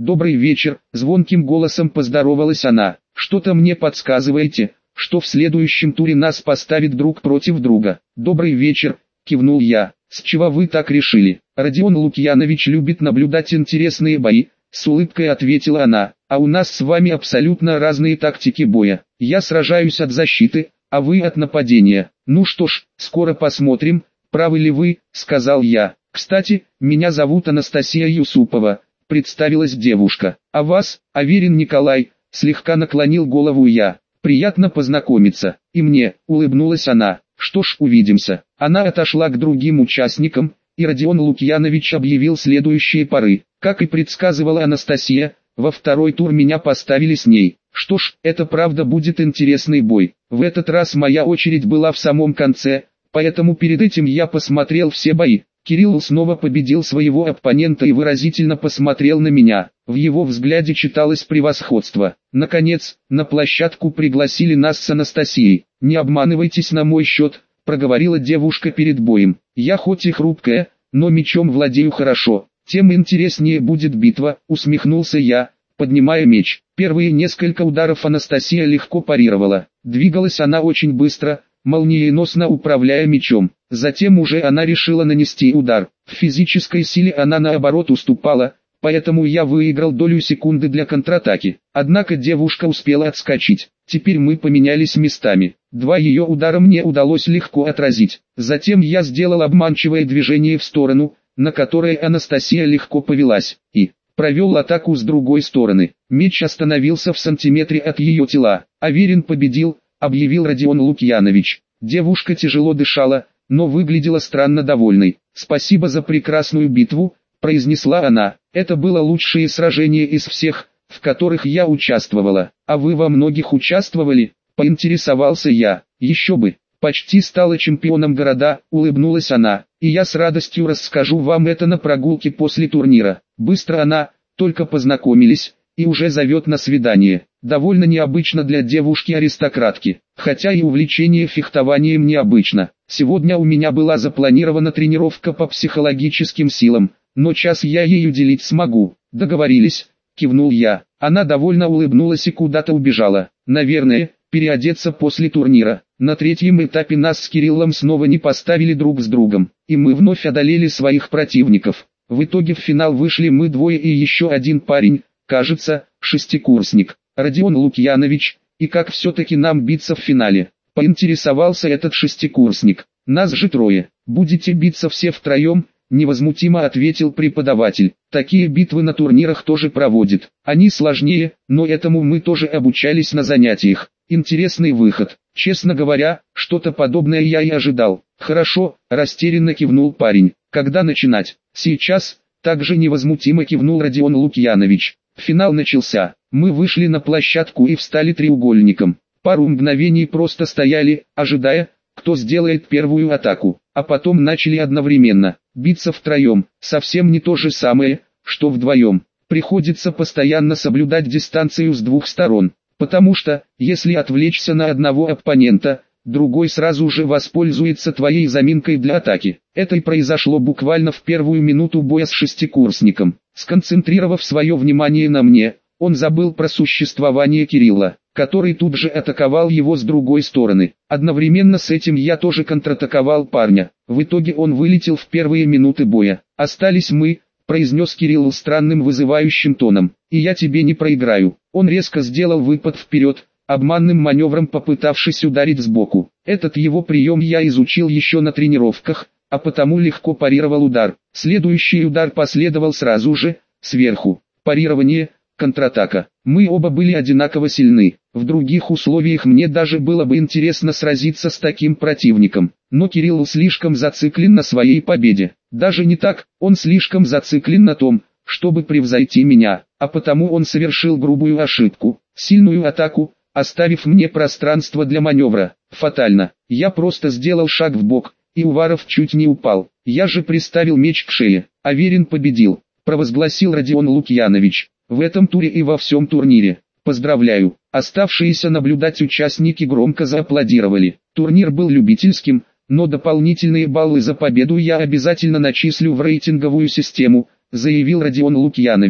«Добрый вечер», — звонким голосом поздоровалась она. «Что-то мне подсказываете, что в следующем туре нас поставит друг против друга». «Добрый вечер», — кивнул я. «С чего вы так решили?» «Родион Лукьянович любит наблюдать интересные бои», — с улыбкой ответила она. «А у нас с вами абсолютно разные тактики боя. Я сражаюсь от защиты, а вы от нападения. Ну что ж, скоро посмотрим, правы ли вы», — сказал я. «Кстати, меня зовут Анастасия Юсупова», — представилась девушка. «А вас?» «Аверин Николай», — слегка наклонил голову я. «Приятно познакомиться». «И мне», — улыбнулась она. «Что ж, увидимся». Она отошла к другим участникам, и Родион Лукьянович объявил следующие пары. Как и предсказывала Анастасия, во второй тур меня поставили с ней. Что ж, это правда будет интересный бой. В этот раз моя очередь была в самом конце, поэтому перед этим я посмотрел все бои. Кирилл снова победил своего оппонента и выразительно посмотрел на меня. В его взгляде читалось превосходство. Наконец, на площадку пригласили нас с Анастасией. «Не обманывайтесь на мой счет», — проговорила девушка перед боем. «Я хоть и хрупкая, но мечом владею хорошо. Тем интереснее будет битва», — усмехнулся я, поднимая меч. Первые несколько ударов Анастасия легко парировала. Двигалась она очень быстро, молниеносно управляя мечом. Затем уже она решила нанести удар. В физической силе она наоборот уступала, поэтому я выиграл долю секунды для контратаки. Однако девушка успела отскочить. Теперь мы поменялись местами. Два ее удара мне удалось легко отразить. Затем я сделал обманчивое движение в сторону, на которое Анастасия легко повелась, и провел атаку с другой стороны. Меч остановился в сантиметре от ее тела. «Аверин победил», — объявил Родион Лукьянович. Девушка тяжело дышала, но выглядела странно довольной. «Спасибо за прекрасную битву», — произнесла она. «Это было лучшее сражение из всех, в которых я участвовала». «А вы во многих участвовали?» — поинтересовался я. «Еще бы, почти стала чемпионом города», — улыбнулась она. «И я с радостью расскажу вам это на прогулке после турнира». Быстро она, только познакомились, и уже зовет на свидание. Довольно необычно для девушки-аристократки, хотя и увлечение фехтованием необычно. Сегодня у меня была запланирована тренировка по психологическим силам, но час я ей уделить смогу. «Договорились», — кивнул я. Она довольно улыбнулась и куда-то убежала. Наверное, переодеться после турнира. На третьем этапе нас с Кириллом снова не поставили друг с другом, и мы вновь одолели своих противников. В итоге в финал вышли мы двое и еще один парень, кажется, шестикурсник. «Родион Лукьянович, и как все-таки нам биться в финале?» — поинтересовался этот шестикурсник. «Нас же трое, будете биться все втроем?» — невозмутимо ответил преподаватель. «Такие битвы на турнирах тоже проводят. Они сложнее, но этому мы тоже обучались на занятиях. Интересный выход. Честно говоря, что-то подобное я и ожидал». «Хорошо», — растерянно кивнул парень. «Когда начинать?» «Сейчас», — также невозмутимо кивнул Родион Лукьянович. Финал начался. Мы вышли на площадку и встали треугольником. Пару мгновений просто стояли, ожидая, кто сделает первую атаку. А потом начали одновременно биться втроем. Совсем не то же самое, что вдвоем. Приходится постоянно соблюдать дистанцию с двух сторон. Потому что, если отвлечься на одного оппонента, другой сразу же воспользуется твоей заминкой для атаки. Это и произошло буквально в первую минуту боя с шестикурсником. Сконцентрировав свое внимание на мне, он забыл про существование Кирилла, который тут же атаковал его с другой стороны. Одновременно с этим я тоже контратаковал парня. В итоге он вылетел в первые минуты боя. «Остались мы», — произнес Кирилл странным вызывающим тоном, — «и я тебе не проиграю». Он резко сделал выпад вперед, обманным маневром попытавшись ударить сбоку. Этот его прием я изучил еще на тренировках, а потому легко парировал удар. Следующий удар последовал сразу же, сверху. Парирование, контратака. Мы оба были одинаково сильны. В других условиях мне даже было бы интересно сразиться с таким противником. Но Кирилл слишком зациклен на своей победе. Даже не так, он слишком зациклен на том, чтобы превзойти меня. А потому он совершил грубую ошибку, сильную атаку, оставив мне пространство для маневра. Фатально. Я просто сделал шаг вбок, и Уваров чуть не упал. Я же приставил меч к шее. «Аверин победил», — провозгласил Родион Лукьянович. «В этом туре и во всем турнире. Поздравляю». Оставшиеся наблюдать участники громко зааплодировали. Турнир был любительским, но дополнительные баллы за победу я обязательно начислю в рейтинговую систему, заявил Родион Лукьянович.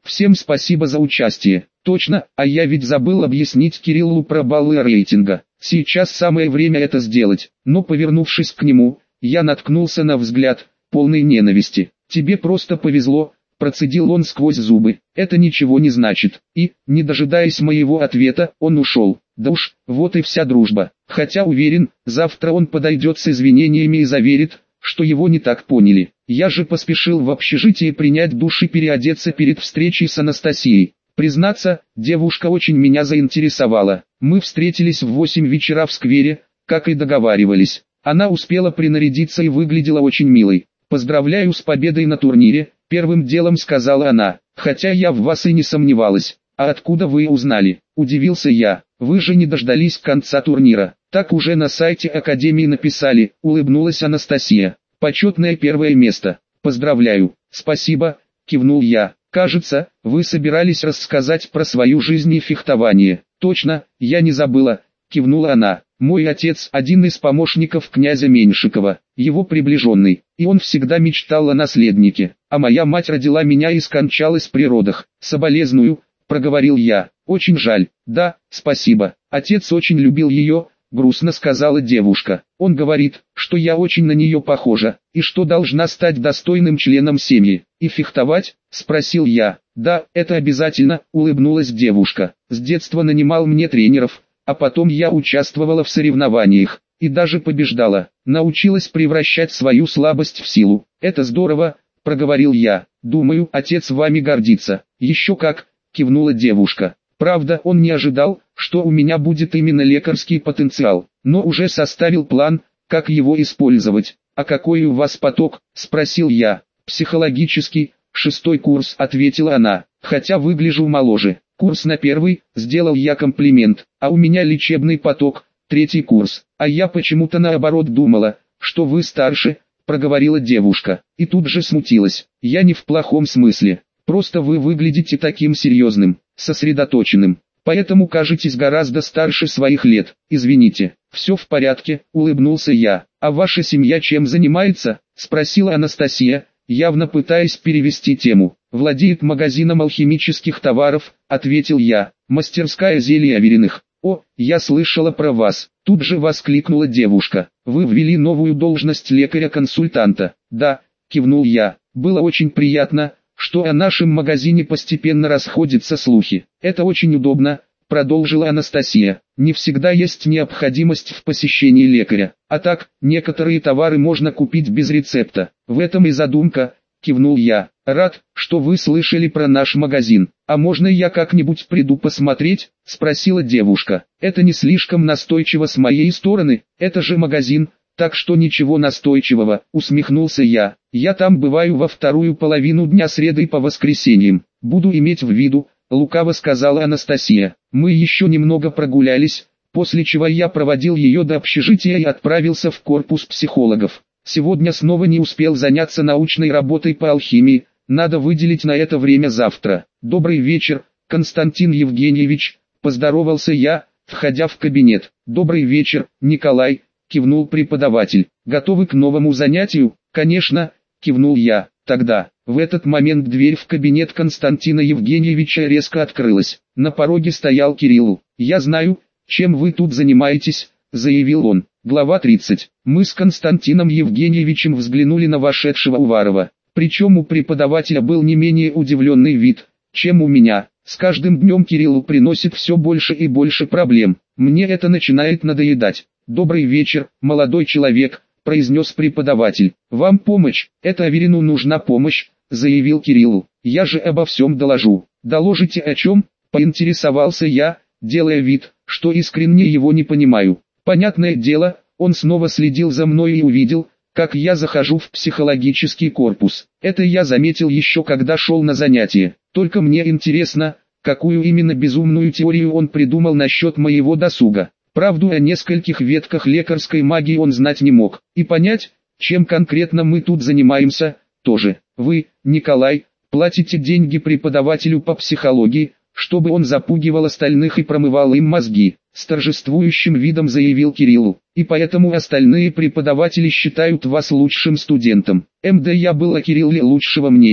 Всем спасибо за участие. Точно, а я ведь забыл объяснить Кириллу про баллы рейтинга. Сейчас самое время это сделать. Но повернувшись к нему, я наткнулся на взгляд, полный ненависти. Тебе просто повезло, процедил он сквозь зубы. Это ничего не значит. И, не дожидаясь моего ответа, он ушел. Да уж, вот и вся дружба. Хотя уверен, завтра он подойдет с извинениями и заверит, что его не так поняли. Я же поспешил в общежитие принять душ и переодеться перед встречей с Анастасией. Признаться, девушка очень меня заинтересовала. Мы встретились в 8 вечера в сквере, как и договаривались. Она успела принарядиться и выглядела очень милой. «Поздравляю с победой на турнире», — первым делом сказала она. «Хотя я в вас и не сомневалась». «А откуда вы узнали?» — удивился я. «Вы же не дождались конца турнира». «Так уже на сайте Академии написали», — улыбнулась Анастасия. «Почетное первое место. Поздравляю». «Спасибо», — кивнул я. «Кажется, вы собирались рассказать про свою жизнь и фехтование». «Точно, я не забыла», — кивнула она. «Мой отец один из помощников князя Меньшикова, его приближенный, и он всегда мечтал о наследнике. А моя мать родила меня и скончалась при родах. Соболезную», — проговорил я. «Очень жаль». «Да, спасибо. Отец очень любил ее», — грустно сказала девушка. «Он говорит, что я очень на нее похожа, и что должна стать достойным членом семьи». «И фехтовать?» — спросил я. «Да, это обязательно», — улыбнулась девушка. «С детства нанимал мне тренеров, а потом я участвовала в соревнованиях, и даже побеждала. Научилась превращать свою слабость в силу». «Это здорово», — проговорил я. «Думаю, отец вами гордится». «Еще как», — кивнула девушка. Правда, он не ожидал, что у меня будет именно лекарский потенциал, но уже составил план, как его использовать. «А какой у вас поток?» – спросил я. «Психологический, 6-й курс», – ответила она, хотя выгляжу моложе. «Курс на 1-й», – сделал я комплимент, «а у меня лечебный поток, 3-й курс». «А я почему-то наоборот думала, что вы старше», – проговорила девушка, и тут же смутилась. «Я не в плохом смысле, просто вы выглядите таким серьезным, сосредоточенным, поэтому кажетесь гораздо старше своих лет. Извините». «Все в порядке», — улыбнулся я. «А ваша семья чем занимается?» — спросила Анастасия, явно пытаясь перевести тему. «Владеет магазином алхимических товаров», — ответил я. «Мастерская зелий Авериных». «О, я слышала про вас», — тут же воскликнула девушка. «Вы ввели новую должность лекаря-консультанта». «Да», — кивнул я. «Было очень приятно, что о нашем магазине постепенно расходятся слухи. Это очень удобно», — продолжила Анастасия. «Не всегда есть необходимость в посещении лекаря. А так, некоторые товары можно купить без рецепта. В этом и задумка», — кивнул я. «Рад, что вы слышали про наш магазин. А можно я как-нибудь приду посмотреть?» — спросила девушка. «Это не слишком настойчиво с моей стороны, это же магазин, так что ничего настойчивого», — усмехнулся я. «Я там бываю во вторую половину дня среды по воскресеньям. Буду иметь в виду», — лукаво сказала Анастасия. Мы еще немного прогулялись, после чего я проводил ее до общежития и отправился в корпус психологов. Сегодня снова не успел заняться научной работой по алхимии, надо выделить на это время завтра. «Добрый вечер, Константин Евгеньевич», — поздоровался я, входя в кабинет. «Добрый вечер, Николай», — кивнул преподаватель. «Готовы к новому занятию?» «Конечно», — кивнул я. «Тогда». В этот момент дверь в кабинет Константина Евгеньевича резко открылась. На пороге стоял Кирилл. «Я знаю, чем вы тут занимаетесь», — заявил он. Глава 30. Мы с Константином Евгеньевичем взглянули на вошедшего Уварова. Причем у преподавателя был не менее удивленный вид, чем у меня. С каждым днем Кириллу приносит все больше и больше проблем. Мне это начинает надоедать. «Добрый вечер, молодой человек», — произнес преподаватель. «Вам помощь?» «Это Аверину нужна помощь», — заявил Кириллу. «Я же обо всем доложу». «Доложите о чем?» — поинтересовался я, делая вид, что искренне его не понимаю. Понятное дело, он снова следил за мной и увидел, как я захожу в психологический корпус. Это я заметил еще когда шел на занятия. Только мне интересно, какую именно безумную теорию он придумал насчет моего досуга. Правду о нескольких ветках лекарской магии он знать не мог. И понять, чем конкретно мы тут занимаемся, тоже. Вы, Николай, платите деньги преподавателю по психологии, чтобы он запугивал остальных и промывал им мозги, с торжествующим видом заявил Кириллу. И поэтому остальные преподаватели считают вас лучшим студентом. Я был о Кирилле лучшего мнения.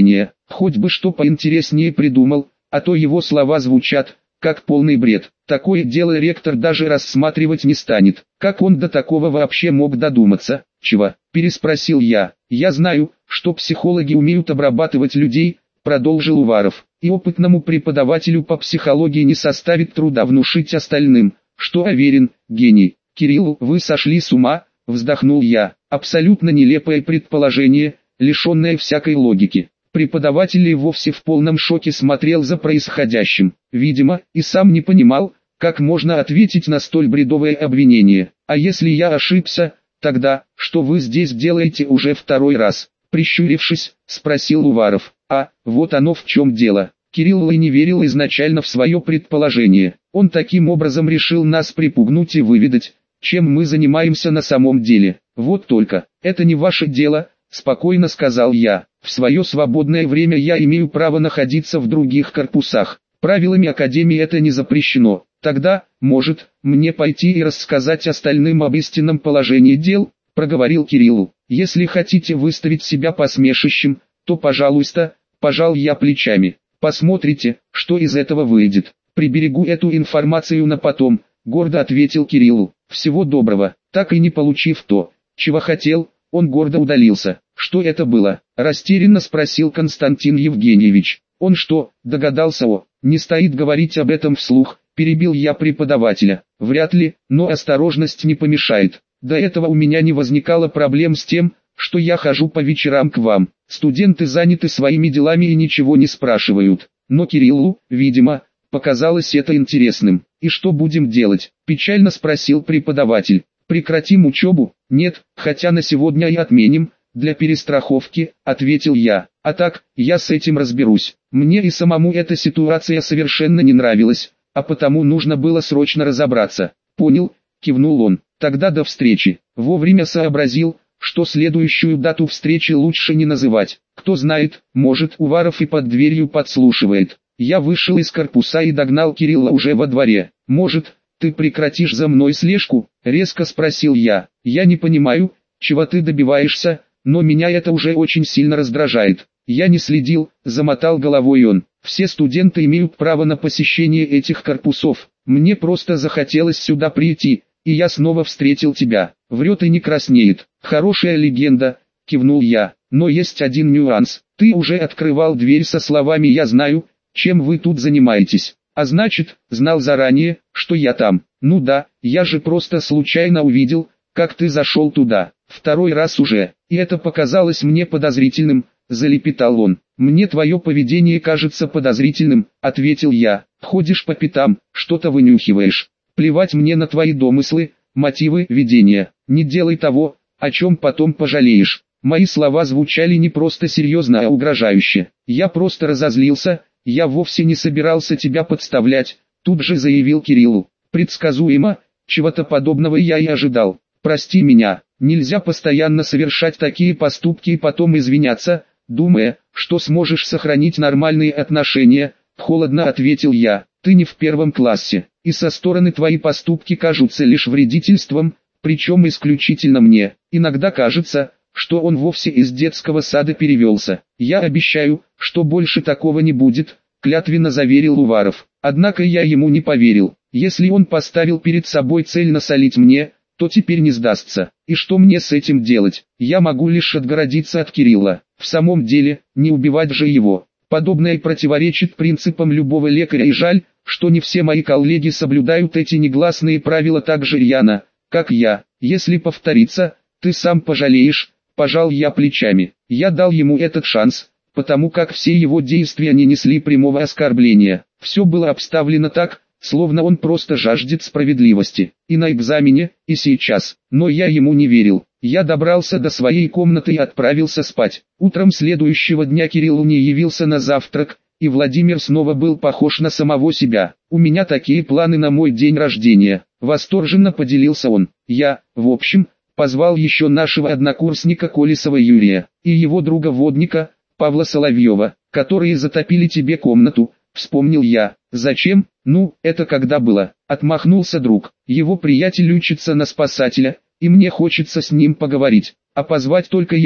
Хоть бы что поинтереснее придумал, а то его слова звучат, как полный бред. Такое дело ректор даже рассматривать не станет. Как он до такого вообще мог додуматься? Чего? Переспросил я. Я знаю, что психологи умеют обрабатывать людей, продолжил Уваров. И опытному преподавателю по психологии не составит труда внушить остальным, что Аверин – гений. Кирилл, вы сошли с ума, вздохнул я. Абсолютно нелепое предположение, лишенное всякой логики. Преподаватель и вовсе в полном шоке смотрел за происходящим. Видимо, и сам не понимал, как можно ответить на столь бредовое обвинение. А если я ошибся, тогда, что вы здесь делаете уже второй раз? Прищурившись, спросил Уваров. А, вот оно в чем дело. Кирилл и не верил изначально в свое предположение. Он таким образом решил нас припугнуть и выведать, чем мы занимаемся на самом деле. Вот только, это не ваше дело, спокойно сказал я. В свое свободное время я имею право находиться в других корпусах. Правилами Академии это не запрещено. Тогда, может, мне пойти и рассказать остальным об истинном положении дел, проговорил Кирилл. Если хотите выставить себя посмешищем, то пожалуйста, пожал я плечами. Посмотрите, что из этого выйдет. Приберегу эту информацию на потом, гордо ответил Кирилл. Всего доброго. Так и не получив то, чего хотел, он гордо удалился. Что это было? Растерянно спросил Константин Евгеньевич. Он что, догадался? Не стоит говорить об этом вслух, перебил я преподавателя. Вряд ли, но осторожность не помешает. До этого у меня не возникало проблем с тем, что я хожу по вечерам к вам. Студенты заняты своими делами и ничего не спрашивают. Но Кириллу, видимо, показалось это интересным. И что будем делать? Печально спросил преподаватель. Прекратим учебу? Нет, хотя на сегодня и отменим, для перестраховки, ответил я. А так, я с этим разберусь. Мне и самому эта ситуация совершенно не нравилась, а потому нужно было срочно разобраться. Понял, кивнул он. Тогда до встречи. Вовремя сообразил, что следующую дату встречи лучше не называть. Кто знает, может, Уваров и под дверью подслушивает. Я вышел из корпуса и догнал Кирилла уже во дворе. Может, ты прекратишь за мной слежку? Резко спросил я. Я не понимаю, чего ты добиваешься, но меня это уже очень сильно раздражает. Я не следил, замотал головой он. Все студенты имеют право на посещение этих корпусов. Мне просто захотелось сюда прийти, и я снова встретил тебя. Врет и не краснеет. Хорошая легенда, кивнул я. Но есть один нюанс. Ты уже открывал дверь со словами «Я знаю, чем вы тут занимаетесь». А значит, знал заранее, что я там. Ну да, я же просто случайно увидел, как ты зашел туда. Второй раз уже. И это показалось мне подозрительным, залепетал он. Мне твое поведение кажется подозрительным, ответил я. Ходишь по пятам, что-то вынюхиваешь. Плевать мне на твои домыслы, мотивы ведения. Не делай того, о чем потом пожалеешь. Мои слова звучали не просто серьезно, а угрожающе. Я просто разозлился. Я вовсе не собирался тебя подставлять, тут же заявил Кириллу. Предсказуемо, чего-то подобного я и ожидал. Прости меня, нельзя постоянно совершать такие поступки и потом извиняться, думая, что сможешь сохранить нормальные отношения, холодно ответил я. Ты не в первом классе, и со стороны твои поступки кажутся лишь вредительством, причем исключительно мне. Иногда кажется, что он вовсе из детского сада перевелся. Я обещаю, что больше такого не будет, клятвенно заверил Уваров. Однако я ему не поверил. Если он поставил перед собой цель насолить мне, то теперь не сдастся. И что мне с этим делать? Я могу лишь отгородиться от Кирилла. В самом деле, не убивать же его. Подобное противоречит принципам любого лекаря, и жаль, что не все мои коллеги соблюдают эти негласные правила так же рьяно, как я. Если повторится, ты сам пожалеешь. Пожал я плечами. Я дал ему этот шанс, потому как все его действия не несли прямого оскорбления. Все было обставлено так, словно он просто жаждет справедливости. И на экзамене, и сейчас. Но я ему не верил. Я добрался до своей комнаты и отправился спать. Утром следующего дня Кирилл не явился на завтрак, и Владимир снова был похож на самого себя. У меня такие планы на мой день рождения. Восторженно поделился он. Я, в общем, позвал еще нашего однокурсника Колесова Юрия, и его друга-водника, Павла Соловьева, которые затопили тебе комнату, вспомнил я. Зачем? Ну, это когда было, отмахнулся друг. Его приятель учится на спасателя, и мне хочется с ним поговорить, а позвать только его,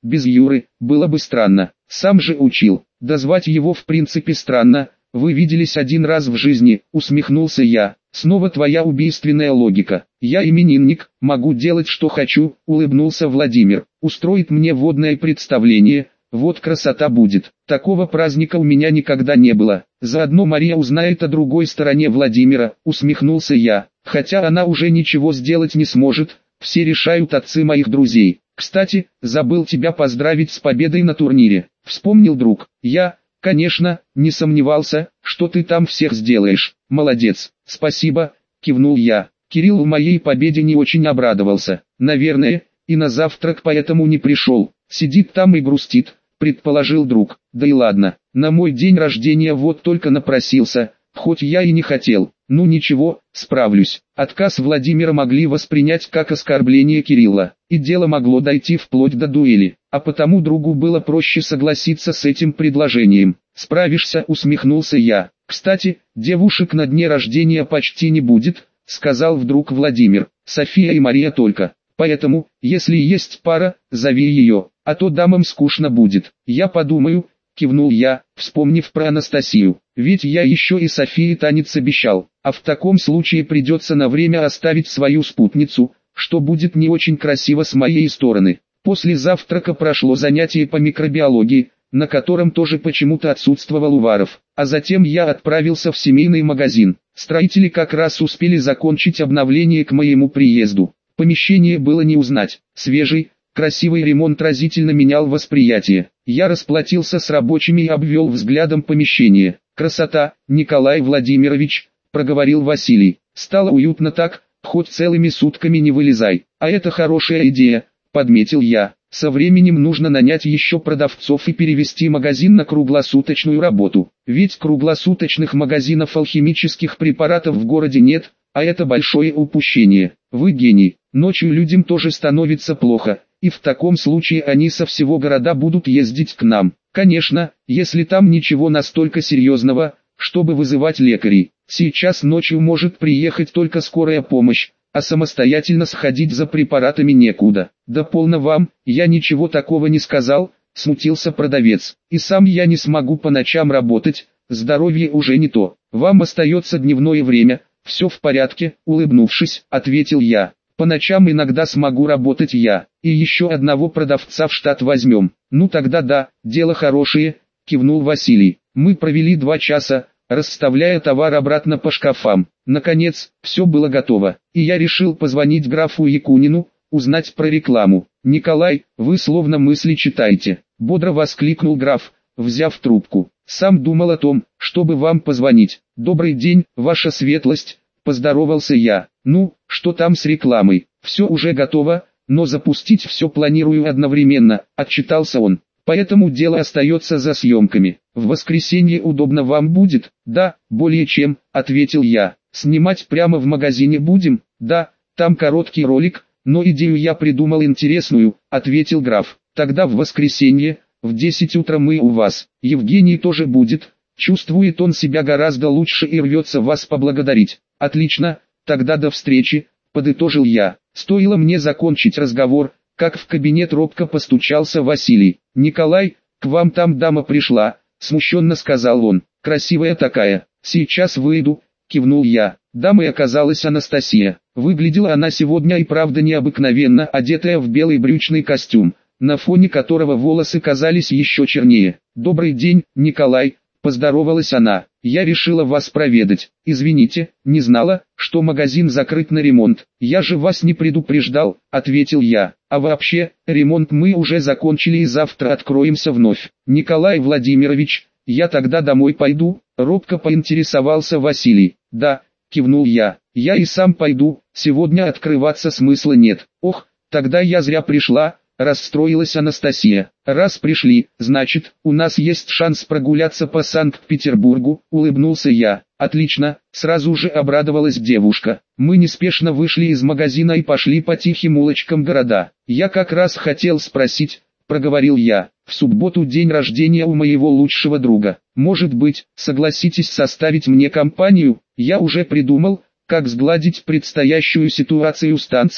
без Юры, было бы странно. Сам же учил. Дозвать его в принципе странно. Вы виделись один раз в жизни, усмехнулся я. Снова твоя убийственная логика. Я именинник, могу делать что хочу, улыбнулся Владимир. Устроит мне водное представление, вот красота будет. Такого праздника у меня никогда не было. Заодно Мария узнает о другой стороне Владимира, усмехнулся я. Хотя она уже ничего сделать не сможет, все решают отцы моих друзей. Кстати, забыл тебя поздравить с победой на турнире. Вспомнил друг. Я, конечно, не сомневался, что ты там всех сделаешь. Молодец. Спасибо, кивнул я. Кирилл в моей победе не очень обрадовался. Наверное, и на завтрак поэтому не пришел. Сидит там и грустит, предположил друг. Да и ладно, на мой день рождения вот только напросился, хоть я и не хотел. Ну ничего, справлюсь. Отказ Владимира могли воспринять как оскорбление Кирилла, и дело могло дойти вплоть до дуэли, а потому другу было проще согласиться с этим предложением. Справишься, усмехнулся я. Кстати, девушек на дне рождения почти не будет, сказал вдруг Владимир. София и Мария только. Поэтому, если есть пара, зови ее, а то дамам скучно будет. Я подумаю, кивнул я, вспомнив про Анастасию. Ведь я еще и Софии танец обещал, а в таком случае придется на время оставить свою спутницу, что будет не очень красиво с моей стороны. После завтрака прошло занятие по микробиологии, на котором тоже почему-то отсутствовал Уваров, а затем я отправился в семейный магазин. Строители как раз успели закончить обновление к моему приезду. Помещение было не узнать, свежий, красивый ремонт разительно менял восприятие. Я расплатился с рабочими и обвел взглядом помещение. «Красота, Николай Владимирович», — проговорил Василий. «Стало уютно так, хоть целыми сутками не вылезай. А это хорошая идея», — подметил я. «Со временем нужно нанять еще продавцов и перевести магазин на круглосуточную работу. Ведь круглосуточных магазинов алхимических препаратов в городе нет, а это большое упущение. Вы гений. Ночью людям тоже становится плохо, и в таком случае они со всего города будут ездить к нам. Конечно, если там ничего настолько серьезного, чтобы вызывать лекарей. Сейчас ночью может приехать только скорая помощь, а самостоятельно сходить за препаратами некуда». «Да полно вам, я ничего такого не сказал», — смутился продавец. «И сам я не смогу по ночам работать, здоровье уже не то. Вам остается дневное время». «Все в порядке», — улыбнувшись, ответил я. «По ночам иногда смогу работать я, и еще одного продавца в штат возьмем». «Ну тогда да, дело хорошее», — кивнул Василий. Мы провели 2 часа, расставляя товар обратно по шкафам. Наконец, все было готово, и я решил позвонить графу Якунину, узнать про рекламу. «Николай, вы словно мысли читаете», — бодро воскликнул граф, взяв трубку. «Сам думал о том, чтобы вам позвонить». «Добрый день, ваша светлость», — поздоровался я. «Ну, что там с рекламой?» «Все уже готово, но запустить все планирую одновременно», — отчитался он. «Поэтому дело остается за съемками. В воскресенье удобно вам будет?» «Да, более чем», — ответил я. «Снимать прямо в магазине будем?» «Да, там короткий ролик, но идею я придумал интересную», — ответил граф. «Тогда в воскресенье, в 10 утра мы у вас. Евгений тоже будет. Чувствует он себя гораздо лучше и рвется вас поблагодарить». «Отлично, тогда до встречи», — подытожил я. Стоило мне закончить разговор, как в кабинет робко постучался Василий. «Николай, к вам там дама пришла», — смущенно сказал он. «Красивая такая». «Сейчас выйду», — кивнул я. Дамой оказалась Анастасия. Выглядела она сегодня и правда необыкновенно, одетая в белый брючный костюм, на фоне которого волосы казались еще чернее. «Добрый день, Николай», — поздоровалась она. «Я решила вас проведать. Извините, не знала, что магазин закрыт на ремонт. Я же вас не предупреждал», — ответил я. «А вообще, ремонт мы уже закончили и завтра откроемся вновь». «Николай Владимирович, я тогда домой пойду», — робко поинтересовался Василий. «Да», — кивнул я. «Я и сам пойду, сегодня открываться смысла нет». «Ох, тогда я зря пришла», — расстроилась Анастасия. «Раз пришли, значит, у нас есть шанс прогуляться по Санкт-Петербургу», — улыбнулся я. «Отлично», — сразу же обрадовалась девушка. Мы неспешно вышли из магазина и пошли по тихим улочкам города. «Я как раз хотел спросить», — проговорил я. «В субботу день рождения у моего лучшего друга. Может быть, согласитесь составить мне компанию? Я уже придумал, как сгладить предстоящую ситуацию с танцем»,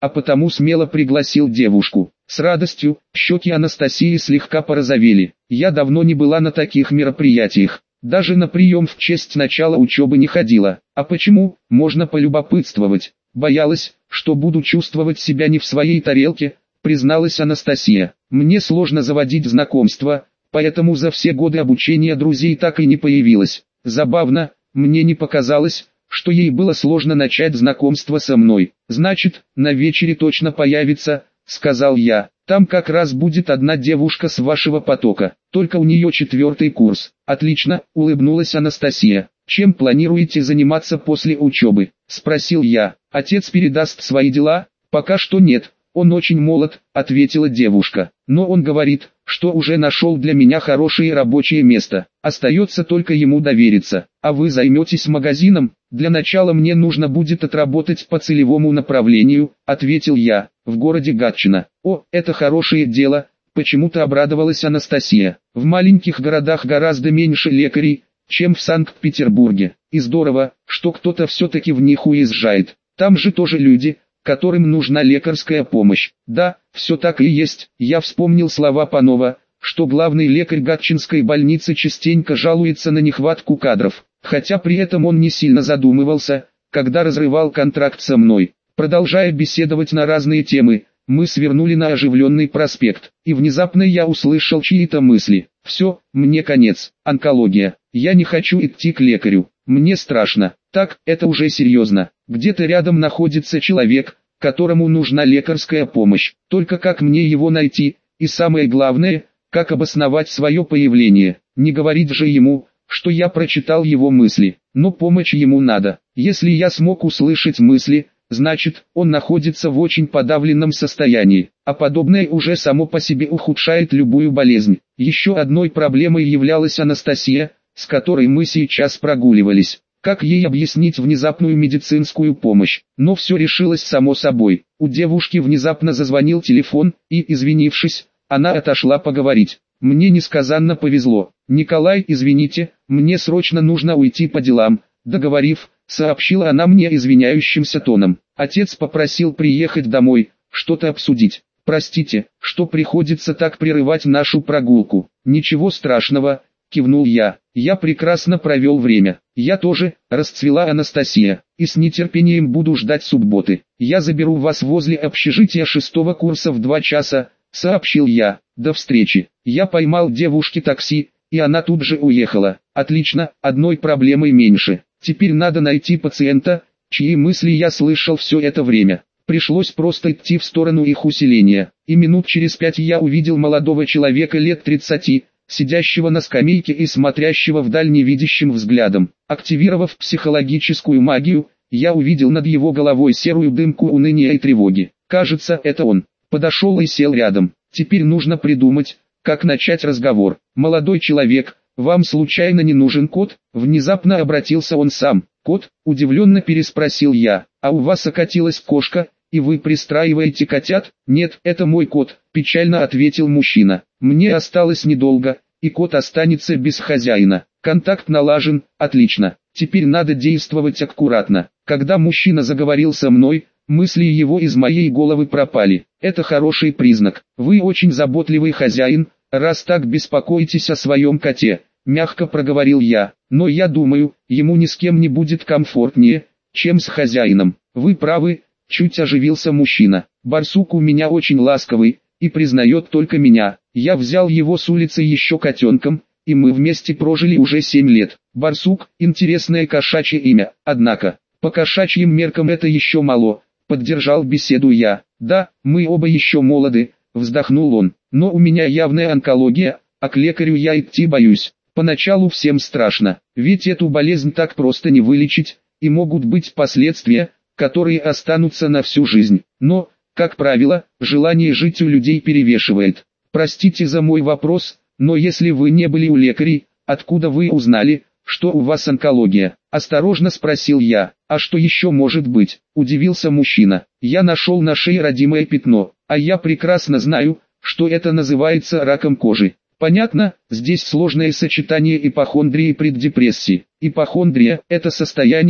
а потому смело пригласил девушку. С радостью, щеки Анастасии слегка порозовели. Я давно не была на таких мероприятиях. Даже на прием в честь начала учебы не ходила. А почему, можно полюбопытствовать. Боялась, что буду чувствовать себя не в своей тарелке, призналась Анастасия. Мне сложно заводить знакомства, поэтому за все годы обучения друзей так и не появилось. Забавно, мне не показалось, что ей было сложно начать знакомство со мной. Значит, на вечере точно появится, сказал я. Там как раз будет одна девушка с вашего потока, только у нее 4-й курс. Отлично, улыбнулась Анастасия. Чем планируете заниматься после учебы? Спросил я. Отец передаст свои дела? Пока что нет. Он очень молод, ответила девушка. Но он говорит, что уже нашел для меня хорошее рабочее место. Остается только ему довериться. А вы займетесь магазином? Для начала мне нужно будет отработать по целевому направлению, ответил я, в городе Гатчина. О, это хорошее дело, почему-то обрадовалась Анастасия. В маленьких городах гораздо меньше лекарей, чем в Санкт-Петербурге. И здорово, что кто-то все-таки в них уезжает. Там же тоже люди, которым нужна лекарская помощь. Да, все так и есть. Я вспомнил слова Панова, что главный лекарь Гатчинской больницы частенько жалуется на нехватку кадров. Хотя при этом он не сильно задумывался, когда разрывал контракт со мной. Продолжая беседовать на разные темы, мы свернули на оживленный проспект, и внезапно я услышал чьи-то мысли. Все, мне конец. Онкология. Я не хочу идти к лекарю. Мне страшно. Так, это уже серьезно. Где-то рядом находится человек, которому нужна лекарская помощь. Только как мне его найти, и самое главное, как обосновать свое появление. Не говорить же ему, что я прочитал его мысли. Но помощь ему надо. Если я смог услышать мысли, значит, он находится в очень подавленном состоянии. А подобное уже само по себе ухудшает любую болезнь. Еще одной проблемой являлась Анастасия, с которой мы сейчас прогуливались. Как ей объяснить внезапную медицинскую помощь? Но все решилось само собой. У девушки внезапно зазвонил телефон, и, извинившись, она отошла поговорить. Мне несказанно повезло. «Николай, извините, мне срочно нужно уйти по делам», договорив, сообщила она мне извиняющимся тоном. Отец попросил приехать домой, что-то обсудить. «Простите, что приходится так прерывать нашу прогулку». «Ничего страшного», кивнул я. «Я прекрасно провел время». «Я тоже», расцвела Анастасия, «и с нетерпением буду ждать субботы. Я заберу вас возле общежития 6-го курса в 2 часа», сообщил я. «До встречи». Я поймал девушке такси, и она тут же уехала. Отлично, одной проблемой меньше. Теперь надо найти пациента, чьи мысли я слышал все это время. Пришлось просто идти в сторону их усиления. И минут через 5 я увидел молодого человека лет 30, сидящего на скамейке и смотрящего вдаль невидящим взглядом. Активировав психологическую магию, я увидел над его головой серую дымку уныния и тревоги. Кажется, это он. Подошел и сел рядом. Теперь нужно придумать, как начать разговор. «Молодой человек, вам случайно не нужен кот?» Внезапно обратился он сам. «Кот?» – удивленно переспросил я. «А у вас окатилась кошка, и вы пристраиваете котят?» «Нет, это мой кот», – печально ответил мужчина. «Мне осталось недолго, и кот останется без хозяина. Контакт налажен, отлично. Теперь надо действовать аккуратно». Когда мужчина заговорил со мной, мысли его из моей головы пропали. «Это хороший признак. Вы очень заботливый хозяин, раз так беспокоитесь о своем коте», – мягко проговорил я. «Но я думаю, ему ни с кем не будет комфортнее, чем с хозяином». «Вы правы», – чуть оживился мужчина. «Барсук у меня очень ласковый, и признает только меня. Я взял его с улицы еще котенком, и мы вместе прожили уже 7 лет. Барсук – интересное кошачье имя, однако, по кошачьим меркам это еще мало», – поддержал беседу я. «Да, мы оба еще молоды», – вздохнул он. «Но у меня явная онкология, а к лекарю я идти боюсь. Поначалу всем страшно, ведь эту болезнь так просто не вылечить, и могут быть последствия, которые останутся на всю жизнь. Но, как правило, желание жить у людей перевешивает. Простите за мой вопрос, но если вы не были у лекарей, откуда вы узнали, что у вас онкология?» – осторожно спросил я. «А что еще может быть?» – удивился мужчина. «Я нашел на шее родимое пятно, а я прекрасно знаю, что это называется раком кожи». «Понятно, здесь сложное сочетание ипохондрии и преддепрессии. Ипохондрия – это состояние,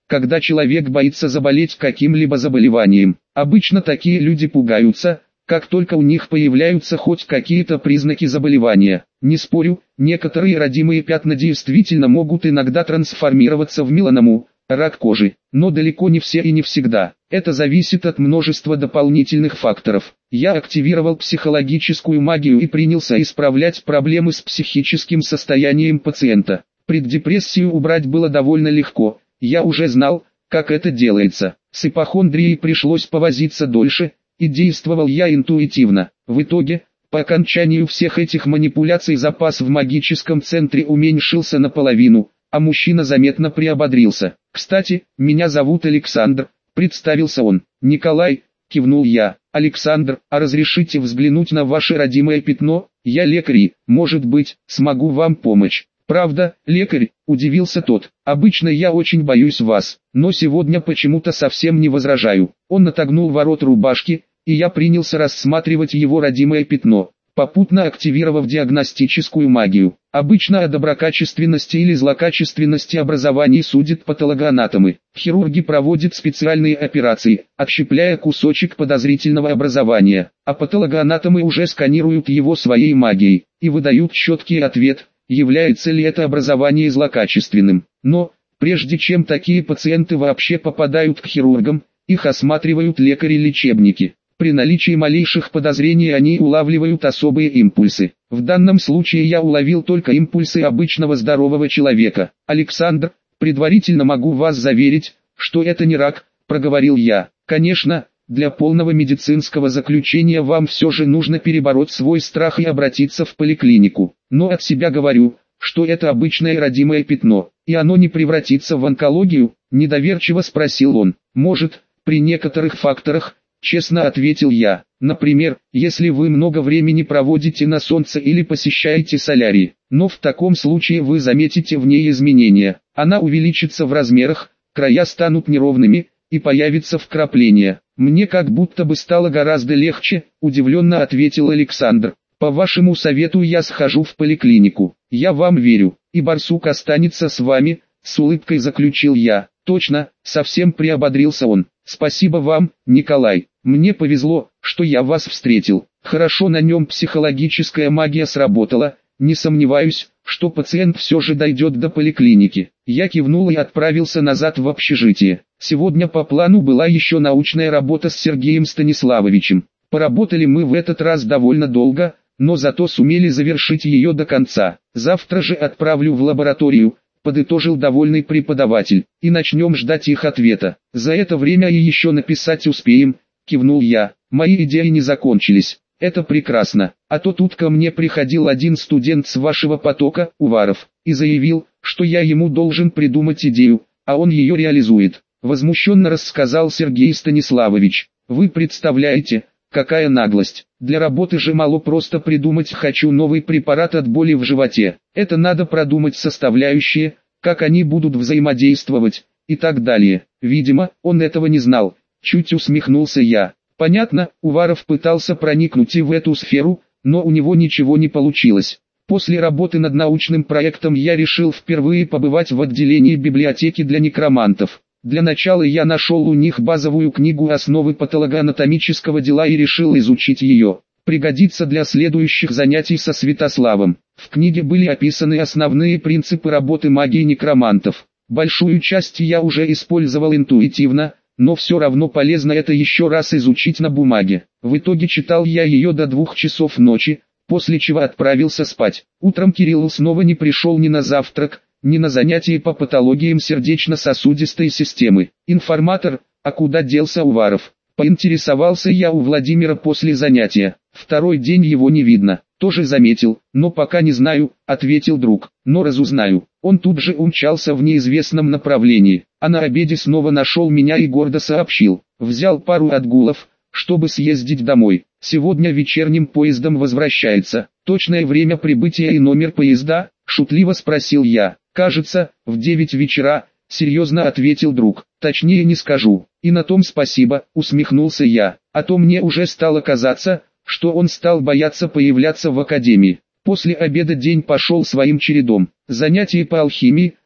когда человек боится заболеть каким-либо заболеванием. Обычно такие люди пугаются, как только у них появляются хоть какие-то признаки заболевания. Не спорю, некоторые родимые пятна действительно могут иногда трансформироваться в меланому, рак кожи, но далеко не все и не всегда. Это зависит от множества дополнительных факторов. Я активировал психологическую магию и принялся исправлять проблемы с психическим состоянием пациента. Преддепрессию убрать было довольно легко, я уже знал, как это делается. С ипохондрией пришлось повозиться дольше, и действовал я интуитивно. В итоге, по окончанию всех этих манипуляций запас в магическом центре уменьшился наполовину, а мужчина заметно приободрился. «Кстати, меня зовут Александр», — представился он. «Николай», — кивнул я. «Александр, а разрешите взглянуть на ваше родимое пятно? Я лекарь и, может быть, смогу вам помочь». «Правда, лекарь?» – удивился тот. «Обычно я очень боюсь вас, но сегодня почему-то совсем не возражаю». Он отогнул ворот рубашки, и я принялся рассматривать его родимое пятно, попутно активировав диагностическую магию. Обычно о доброкачественности или злокачественности образований судят патологоанатомы. Хирурги проводят специальные операции, отщепляя кусочек подозрительного образования, а патологоанатомы уже сканируют его своей магией и выдают четкий ответ – является ли это образование злокачественным. Но, прежде чем такие пациенты вообще попадают к хирургам, их осматривают лекари-лечебники. При наличии малейших подозрений они улавливают особые импульсы. В данном случае я уловил только импульсы обычного здорового человека. «Александр, предварительно могу вас заверить, что это не рак», – проговорил я. «Конечно, для полного медицинского заключения вам все же нужно перебороть свой страх и обратиться в поликлинику. Но от себя говорю, что это обычное родимое пятно, и оно не превратится в онкологию?» – недоверчиво спросил он. «Может, при некоторых факторах», – честно ответил я. «Например, если вы много времени проводите на солнце или посещаете солярий. Но в таком случае вы заметите в ней изменения. Она увеличится в размерах, края станут неровными, и появится вкрапление». «Мне как будто бы стало гораздо легче», – удивленно ответил Александр. «По вашему совету я схожу в поликлинику. Я вам верю, и барсук останется с вами», – с улыбкой заключил я. «Точно», – совсем приободрился он. «Спасибо вам, Николай. Мне повезло, что я вас встретил. Хорошо на нем психологическая магия сработала. Не сомневаюсь, что пациент все же дойдет до поликлиники». Я кивнул и отправился назад в общежитие. Сегодня по плану была еще научная работа с Сергеем Станиславовичем. Поработали мы в этот раз довольно долго, но зато сумели завершить ее до конца. «Завтра же отправлю в лабораторию», – подытожил довольный преподаватель, – «и начнем ждать их ответа. За это время и еще написать успеем», – кивнул я. «Мои идеи не закончились. Это прекрасно. А то тут ко мне приходил один студент с вашего потока, Уваров, и заявил, что я ему должен придумать идею, а он ее реализует». Возмущенно рассказал Сергей Станиславович. «Вы представляете, какая наглость. Для работы же мало просто придумать «хочу новый препарат от боли в животе». Это надо продумать составляющие, как они будут взаимодействовать, и так далее. Видимо, он этого не знал». Чуть усмехнулся я. Понятно, Уваров пытался проникнуть и в эту сферу, но у него ничего не получилось. После работы над научным проектом я решил впервые побывать в отделении библиотеки для некромантов. Для начала я нашел у них базовую книгу «Основы патологоанатомического дела» и решил изучить ее. Пригодится для следующих занятий со Святославом. В книге были описаны основные принципы работы магии некромантов. Большую часть я уже использовал интуитивно, но все равно полезно это еще раз изучить на бумаге. В итоге читал я ее до 2 часов ночи, после чего отправился спать. Утром Кирилл снова не пришел ни на завтрак, ни на занятия по патологиям сердечно-сосудистой системы. «Информатор, а куда делся Уваров?» Поинтересовался я у Владимира после занятия. «Второй день его не видно». «Тоже заметил, но пока не знаю», — ответил друг. «Но разузнаю». Он тут же умчался в неизвестном направлении, а на обеде снова нашел меня и гордо сообщил. «Взял пару отгулов, чтобы съездить домой. Сегодня вечерним поездом возвращается». «Точное время прибытия и номер поезда?» — шутливо спросил я. «Кажется, в 9 вечера», — серьезно ответил друг. «Точнее не скажу». «И на том спасибо», — усмехнулся я. «А то мне уже стало казаться, что он стал бояться появляться в академии». После обеда день пошел своим чередом. Занятия по алхимии,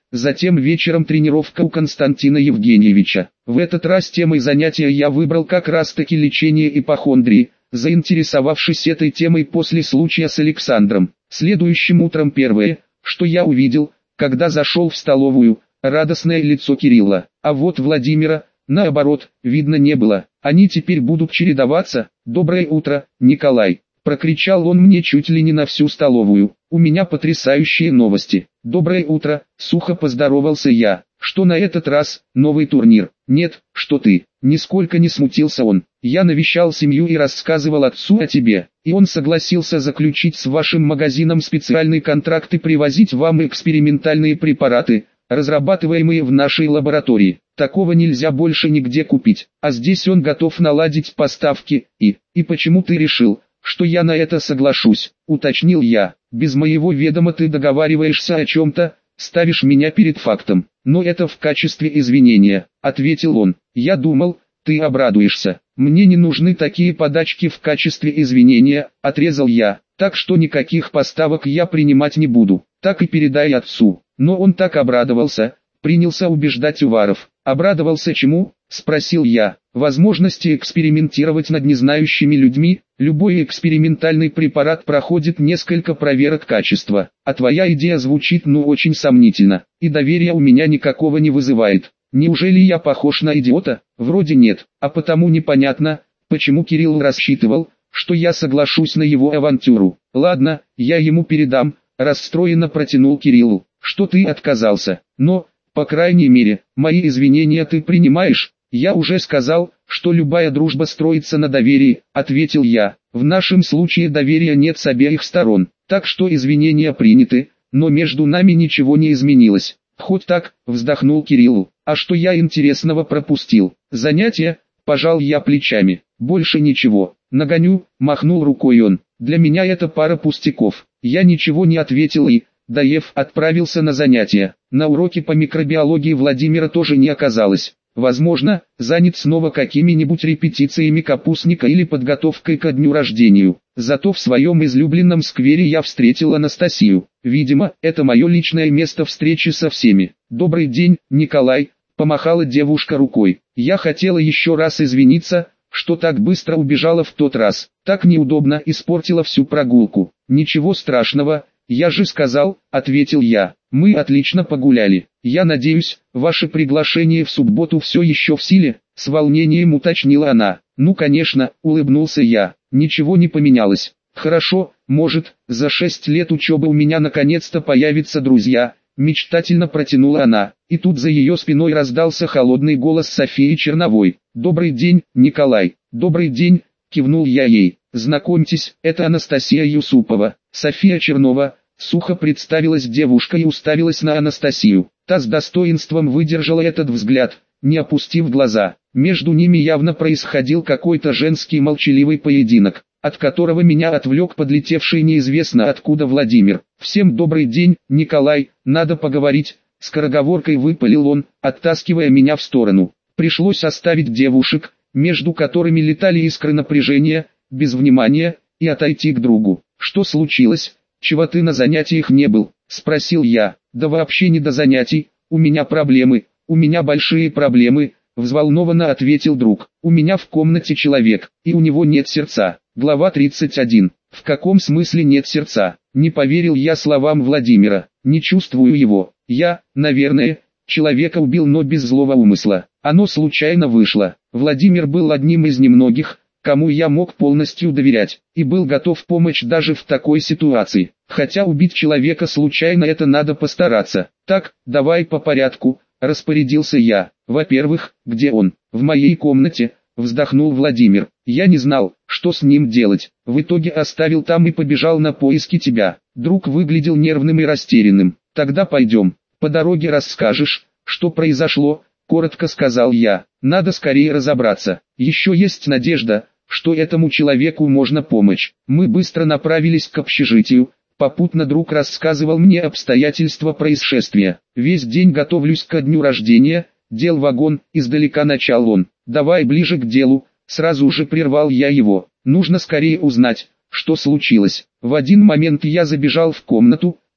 затем вечером тренировка у Константина Евгеньевича. В этот раз темой занятия я выбрал как раз таки лечение ипохондрии, заинтересовавшись этой темой после случая с Александром. Следующим утром первое, что я увидел, когда зашел в столовую, радостное лицо Кирилла, а вот Владимира, наоборот, видно не было. Они теперь будут чередоваться. «Доброе утро, Николай!» — прокричал он мне чуть ли не на всю столовую. «У меня потрясающие новости». «Доброе утро», — сухо поздоровался я. «Что на этот раз, новый турнир?» «Нет, что ты». Нисколько не смутился он. «Я навещал семью и рассказывал отцу о тебе, и он согласился заключить с вашим магазином специальный контракт и привозить вам экспериментальные препараты, разрабатываемые в нашей лаборатории. Такого нельзя больше нигде купить, а здесь он готов наладить поставки. И почему ты решил, что я на это соглашусь?» — уточнил я. «Без моего ведома ты договариваешься о чем-то, ставишь меня перед фактом». «Но это в качестве извинения», — ответил он. «Я думал, ты обрадуешься». «Мне не нужны такие подачки в качестве извинения», — отрезал я. «Так что никаких поставок я принимать не буду. Так и передай отцу». Но он так обрадовался, принялся убеждать Уваров. «Обрадовался чему?» — спросил я. «Возможности экспериментировать над незнающими людьми. Любой экспериментальный препарат проходит несколько проверок качества, а твоя идея звучит очень сомнительно, и доверия у меня никакого не вызывает. Неужели я похож на идиота? Вроде нет, а потому непонятно, почему Кирилл рассчитывал, что я соглашусь на его авантюру. Ладно, я ему передам», — расстроенно протянул Кириллу. «Что ты отказался? Но, по крайней мере, мои извинения ты принимаешь?» «Я уже сказал, что любая дружба строится на доверии», — ответил я. «В нашем случае доверия нет с обеих сторон, так что извинения приняты, но между нами ничего не изменилось». «Хоть так», — вздохнул Кирилл. «А что я интересного пропустил?» «Занятия», — пожал я плечами. «Больше ничего». «Нагоню», — махнул рукой он. «Для меня это пара пустяков». Я ничего не ответил и, доев, отправился на занятия. На уроке по микробиологии Владимира тоже не оказалось. Возможно, занят снова какими-нибудь репетициями капустника или подготовкой ко дню рождения. Зато в своем излюбленном сквере я встретил Анастасию. Видимо, это мое личное место встречи со всеми. «Добрый день, Николай», — помахала девушка рукой. «Я хотела еще раз извиниться, что так быстро убежала в тот раз. Так неудобно, испортила всю прогулку». «Ничего страшного, я же сказал», — ответил я. «Мы отлично погуляли. Я надеюсь, ваше приглашение в субботу все еще в силе?» — с волнением уточнила она. «Ну конечно», — улыбнулся я. «Ничего не поменялось». «Хорошо, может, за 6 лет учебы у меня наконец-то появятся друзья», — мечтательно протянула она. И тут за ее спиной раздался холодный голос Софии Черновой. «Добрый день, Николай». «Добрый день», — кивнул я ей. «Знакомьтесь, это Анастасия Юсупова». «София Чернова», — сухо представилась девушка и уставилась на Анастасию. Та с достоинством выдержала этот взгляд, не опустив глаза. Между ними явно происходил какой-то женский молчаливый поединок, от которого меня отвлек подлетевший неизвестно откуда Владимир. «Всем добрый день, Николай, надо поговорить», — скороговоркой выпалил он, оттаскивая меня в сторону. Пришлось оставить девушек, между которыми летали искры напряжения, без внимания, и отойти к другу. «Что случилось? Чего ты на занятиях не был?» — спросил я. «Да вообще не до занятий, у меня проблемы, у меня большие проблемы», — взволнованно ответил друг. «У меня в комнате человек, и у него нет сердца». Глава 31. «В каком смысле нет сердца?» Не поверил я словам Владимира. «Не чувствую его. Я, наверное, человека убил, но без злого умысла. Оно случайно вышло». Владимир был одним из немногих, кому я мог полностью доверять, и был готов помочь даже в такой ситуации. Хотя убить человека случайно — это надо постараться. «Так, давай по порядку», — распорядился я. «Во-первых, где он?» «В моей комнате», — вздохнул Владимир. «Я не знал, что с ним делать. В итоге оставил там и побежал на поиски тебя». Друг выглядел нервным и растерянным. «Тогда пойдем. По дороге расскажешь, что произошло», — коротко сказал я. «Надо скорее разобраться. Еще есть надежда, что этому человеку можно помочь». Мы быстро направились к общежитию. Попутно друг рассказывал мне обстоятельства происшествия. «Весь день готовлюсь ко дню рождения, дел вагон», — издалека начал он. «Давай ближе к делу», — сразу же прервал я его. «Нужно скорее узнать, что случилось». В один момент я забежал в комнату,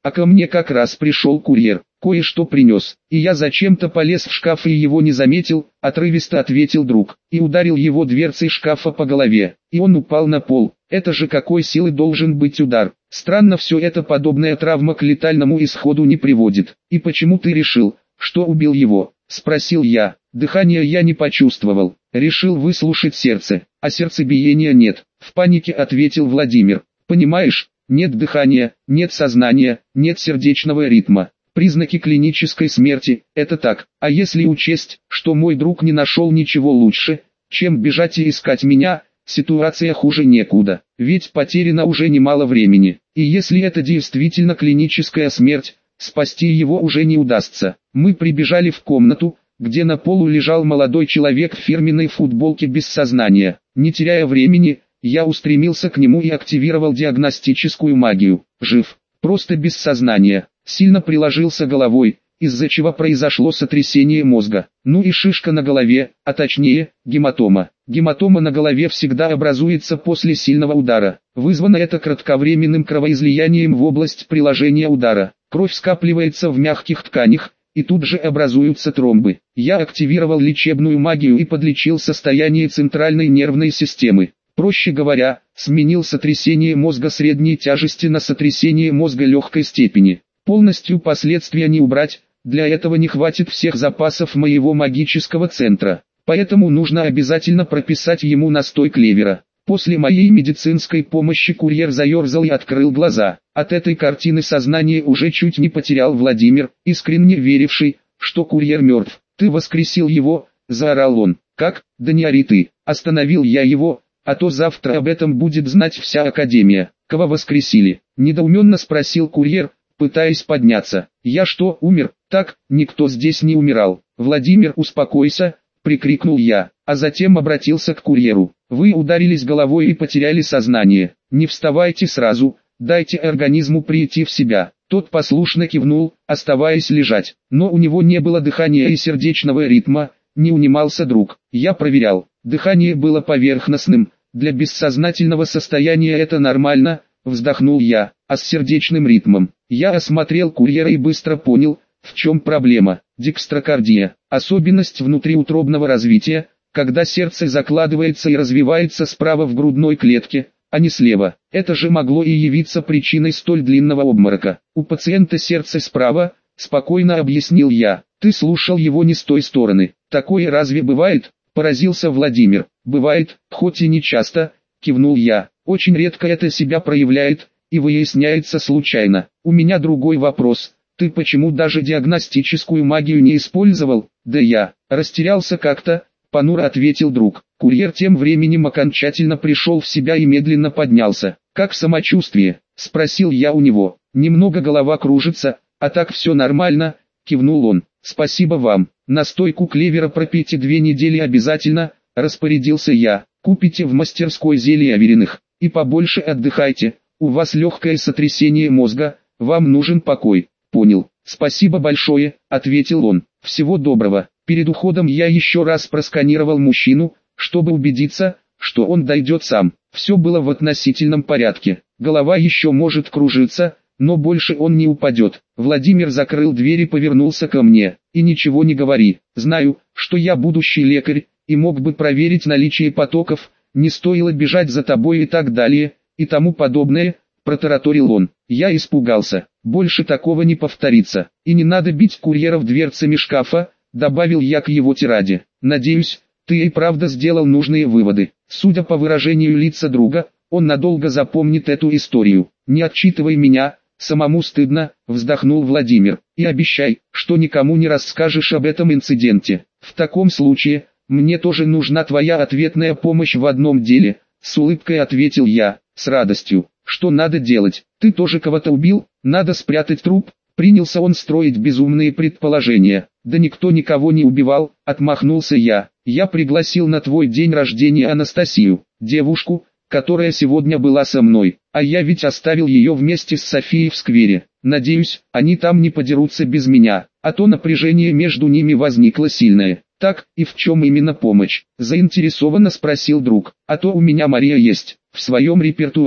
а ко мне как раз пришел курьер, кое-что принес, и я зачем-то полез в шкаф и его не заметил, отрывисто ответил друг, и ударил его дверцей шкафа по голове, и он упал на пол. Это же какой силы должен быть удар. Странно все это, подобная травма к летальному исходу не приводит. И почему ты решил, что убил его? Спросил я. Дыхания я не почувствовал. Решил выслушать сердце, а сердцебиения нет. В панике ответил Владимир. Понимаешь, нет дыхания, нет сознания, нет сердечного ритма. Признаки клинической смерти, это так. А если учесть, что мой друг не нашел ничего лучше, чем бежать и искать меня, ситуация хуже некуда, ведь потеряно уже немало времени. И если это действительно клиническая смерть, спасти его уже не удастся. Мы прибежали в комнату, где на полу лежал молодой человек в фирменной футболке без сознания. Не теряя времени, я устремился к нему и активировал диагностическую магию. Жив, просто без сознания, сильно приложился головой, из-за чего произошло сотрясение мозга. Ну и шишка на голове, а точнее, гематома. Гематома на голове всегда образуется после сильного удара. Вызвано это кратковременным кровоизлиянием в область приложения удара. Кровь скапливается в мягких тканях, и тут же образуются тромбы. Я активировал лечебную магию и подлечил состояние центральной нервной системы. Проще говоря, сменил сотрясение мозга средней тяжести на сотрясение мозга легкой степени. Полностью последствия не убрать, для этого не хватит всех запасов моего магического центра. Поэтому нужно обязательно прописать ему настой клевера. После моей медицинской помощи курьер заерзал и открыл глаза. От этой картины сознание уже чуть не потерял Владимир, искренне веривший, что курьер мертв. «Ты воскресил его!» – заорал он. «Как? Да не ори ты!» – остановил я его, а то завтра об этом будет знать вся академия. «Кого воскресили?» – недоуменно спросил курьер, пытаясь подняться. «Я что, умер?» «Так, никто здесь не умирал». «Владимир, успокойся!» – прикрикнул я, а затем обратился к курьеру. «Вы ударились головой и потеряли сознание. Не вставайте сразу, дайте организму прийти в себя». Тот послушно кивнул, оставаясь лежать, но у него не было дыхания и сердечного ритма, не унимался друг. Я проверял, дыхание было поверхностным, для бессознательного состояния это нормально, вздохнул я, а с сердечным ритмом. Я осмотрел курьера и быстро понял, в чем проблема. Декстрокардия, особенность внутриутробного развития, когда сердце закладывается и развивается справа в грудной клетке, а не слева. Это же могло и явиться причиной столь длинного обморока. У пациента сердце справа, спокойно объяснил я. Ты слушал его не с той стороны. Такое разве бывает? Поразился Владимир. Бывает, хоть и не часто, кивнул я. Очень редко это себя проявляет, и выясняется случайно. У меня другой вопрос. Ты почему даже диагностическую магию не использовал? Да я растерялся как-то, понуро ответил друг. Курьер тем временем окончательно пришел в себя и медленно поднялся. «Как самочувствие?» – спросил я у него. «Немного голова кружится, а так все нормально», – кивнул он. «Спасибо вам. Настойку клевера пропейте 2 недели обязательно», – распорядился я. «Купите в мастерской зелья Авериных, и побольше отдыхайте. У вас легкое сотрясение мозга, вам нужен покой». «Понял. Спасибо большое», – ответил он. «Всего доброго». Перед уходом я еще раз просканировал мужчину, чтобы убедиться, что он дойдет сам. Все было в относительном порядке. Голова еще может кружиться, но больше он не упадет. Владимир закрыл дверь и повернулся ко мне. «И ничего не говори. Знаю, что я будущий лекарь, и мог бы проверить наличие потоков, не стоило бежать за тобой и так далее, и тому подобное», – протараторил он. Я испугался. Больше такого не повторится. «И не надо бить курьеров дверцами шкафа», – добавил я к его тираде. «Надеюсь, ты и правда сделал нужные выводы». Судя по выражению лица друга, он надолго запомнит эту историю. «Не отчитывай меня, самому стыдно», – вздохнул Владимир. «И обещай, что никому не расскажешь об этом инциденте. В таком случае, мне тоже нужна твоя ответная помощь в одном деле», – с улыбкой ответил я. «С радостью. Что надо делать? Ты тоже кого-то убил? Надо спрятать труп?» Принялся он строить безумные предположения. «Да никто никого не убивал», – отмахнулся я. «Я пригласил на твой день рождения Анастасию, девушку, которая сегодня была со мной, а я ведь оставил ее вместе с Софией в сквере. Надеюсь, они там не подерутся без меня, а то напряжение между ними возникло сильное». «Так, и в чем именно помощь?» – заинтересованно спросил друг. «А то у меня Мария есть, в своем репертуаре.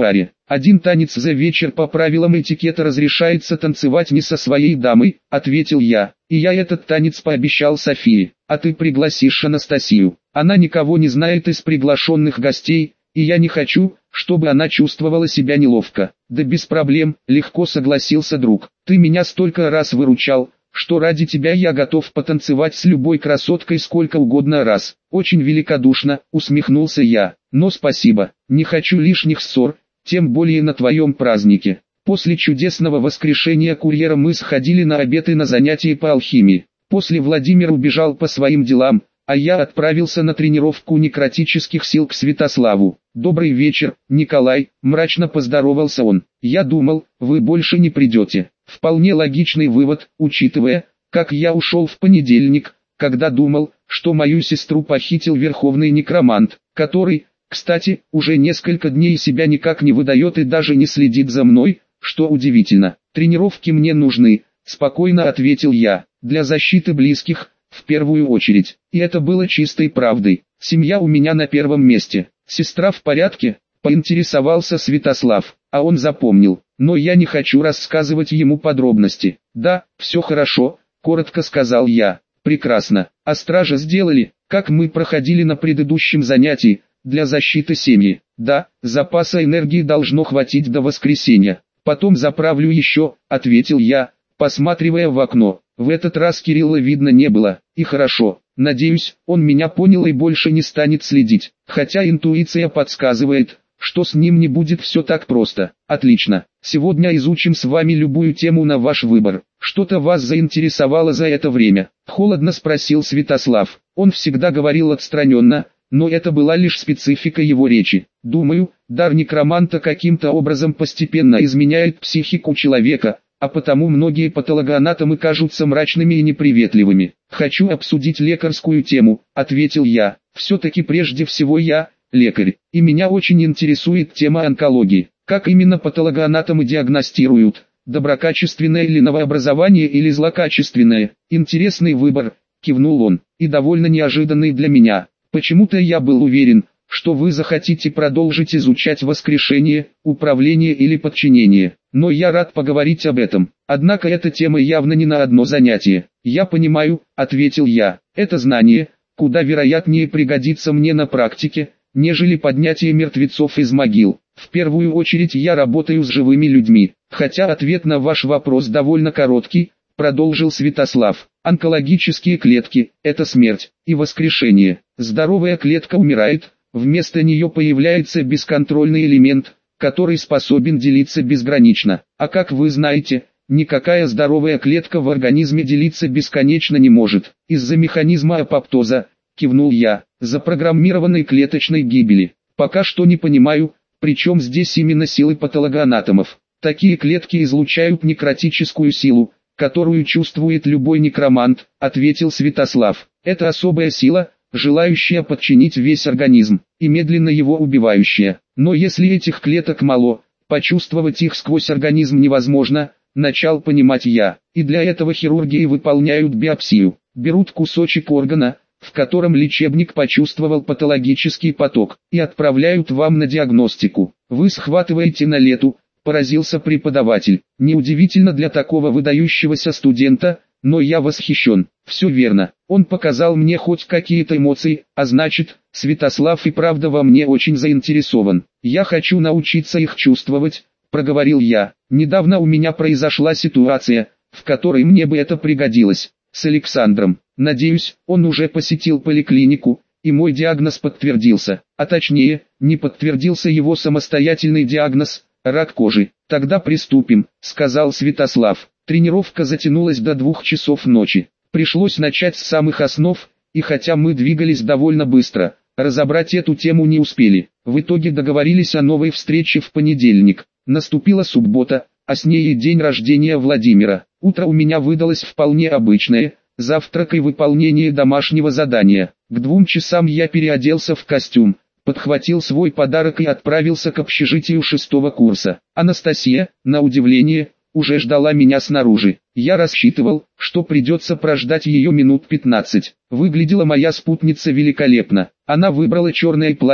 Один танец за вечер по правилам этикета разрешается танцевать не со своей дамой, ответил я. И я этот танец пообещал Софии. А ты пригласишь Анастасию. Она никого не знает из приглашенных гостей, и я не хочу, чтобы она чувствовала себя неловко. Да без проблем, легко согласился друг. Ты меня столько раз выручал, что ради тебя я готов потанцевать с любой красоткой сколько угодно раз. Очень великодушно, усмехнулся я. Но спасибо, не хочу лишних ссор, тем более на твоем празднике. После чудесного воскрешения курьера мы сходили на обед и на занятия по алхимии. После Владимир убежал по своим делам, а я отправился на тренировку некротических сил к Святославу. «Добрый вечер, Николай», – мрачно поздоровался он. «Я думал, вы больше не придете». Вполне логичный вывод, учитывая, как я ушел в понедельник, когда думал, что мою сестру похитил верховный некромант, который, кстати, уже несколько дней себя никак не выдает и даже не следит за мной, что удивительно. «Тренировки мне нужны», – спокойно ответил я, – «для защиты близких, в первую очередь». И это было чистой правдой. Семья у меня на первом месте. Сестра в порядке? Поинтересовался Святослав, а он запомнил, но я не хочу рассказывать ему подробности. «Да, все хорошо», – коротко сказал я. «Прекрасно. А стража сделали, как мы проходили на предыдущем занятии, для защиты семьи?» «Да, запаса энергии должно хватить до воскресенья. Потом заправлю еще», – ответил я, посматривая в окно. В этот раз Кирилла видно не было, и хорошо. Надеюсь, он меня понял и больше не станет следить, хотя интуиция подсказывает, что с ним не будет все так просто. Отлично, сегодня изучим с вами любую тему на ваш выбор. Что-то вас заинтересовало за это время? Холодно спросил Святослав. Он всегда говорил отстраненно, но это была лишь специфика его речи. Думаю, дар некроманта каким-то образом постепенно изменяет психику человека, а потому многие патологоанатомы кажутся мрачными и неприветливыми. «Хочу обсудить лекарскую тему», — ответил я. «Все-таки прежде всего я лекарь, и меня очень интересует тема онкологии. Как именно патологоанатомы диагностируют, доброкачественное ли новообразование или злокачественное?» «Интересный выбор», — кивнул он, — «и довольно неожиданный для меня. Почему-то я был уверен, что вы захотите продолжить изучать воскрешение, управление или подчинение. Но я рад поговорить об этом. Однако эта тема явно не на одно занятие». «Я понимаю», — ответил я. «Это знание куда вероятнее пригодится мне на практике, нежели поднятие мертвецов из могил. В первую очередь я работаю с живыми людьми. Хотя ответ на ваш вопрос довольно короткий», — продолжил Святослав. «Онкологические клетки – это смерть и воскрешение. Здоровая клетка умирает, вместо нее появляется бесконтрольный элемент, который способен делиться безгранично. А как вы знаете, никакая здоровая клетка в организме делиться бесконечно не может. Из-за механизма апоптоза, кивнул я, запрограммированной клеточной гибели. Пока что не понимаю, при чем здесь именно силы патологоанатомов. Такие клетки излучают некротическую силу, которую чувствует любой некромант, ответил Святослав. Это особая сила, желающая подчинить весь организм, и медленно его убивающая. Но если этих клеток мало, почувствовать их сквозь организм невозможно, начал понимать я. И для этого хирурги и выполняют биопсию. Берут кусочек органа, в котором лечебник почувствовал патологический поток, и отправляют вам на диагностику. Вы схватываете на лету, поразился преподаватель. Неудивительно для такого выдающегося студента, но я восхищен. Все верно. Он показал мне хоть какие-то эмоции, а значит, Святослав и правда во мне очень заинтересован. Я хочу научиться их чувствовать, проговорил я. Недавно у меня произошла ситуация, в которой мне бы это пригодилось. С Александром. Надеюсь, он уже посетил поликлинику, и мой диагноз подтвердился. А точнее, не подтвердился его самостоятельный диагноз – рак кожи. «Тогда приступим», – сказал Святослав. Тренировка затянулась до 2 часов ночи. Пришлось начать с самых основ, и хотя мы двигались довольно быстро, разобрать эту тему не успели. В итоге договорились о новой встрече в понедельник. Наступила суббота, а с ней и день рождения Владимира. Утро у меня выдалось вполне обычное, завтрак и выполнение домашнего задания. К 2 часам я переоделся в костюм, подхватил свой подарок и отправился к общежитию 6-го курса. Анастасия, на удивление, уже ждала меня снаружи. Я рассчитывал, что придется прождать ее минут 15. Выглядела моя спутница великолепно. Она выбрала черное платье,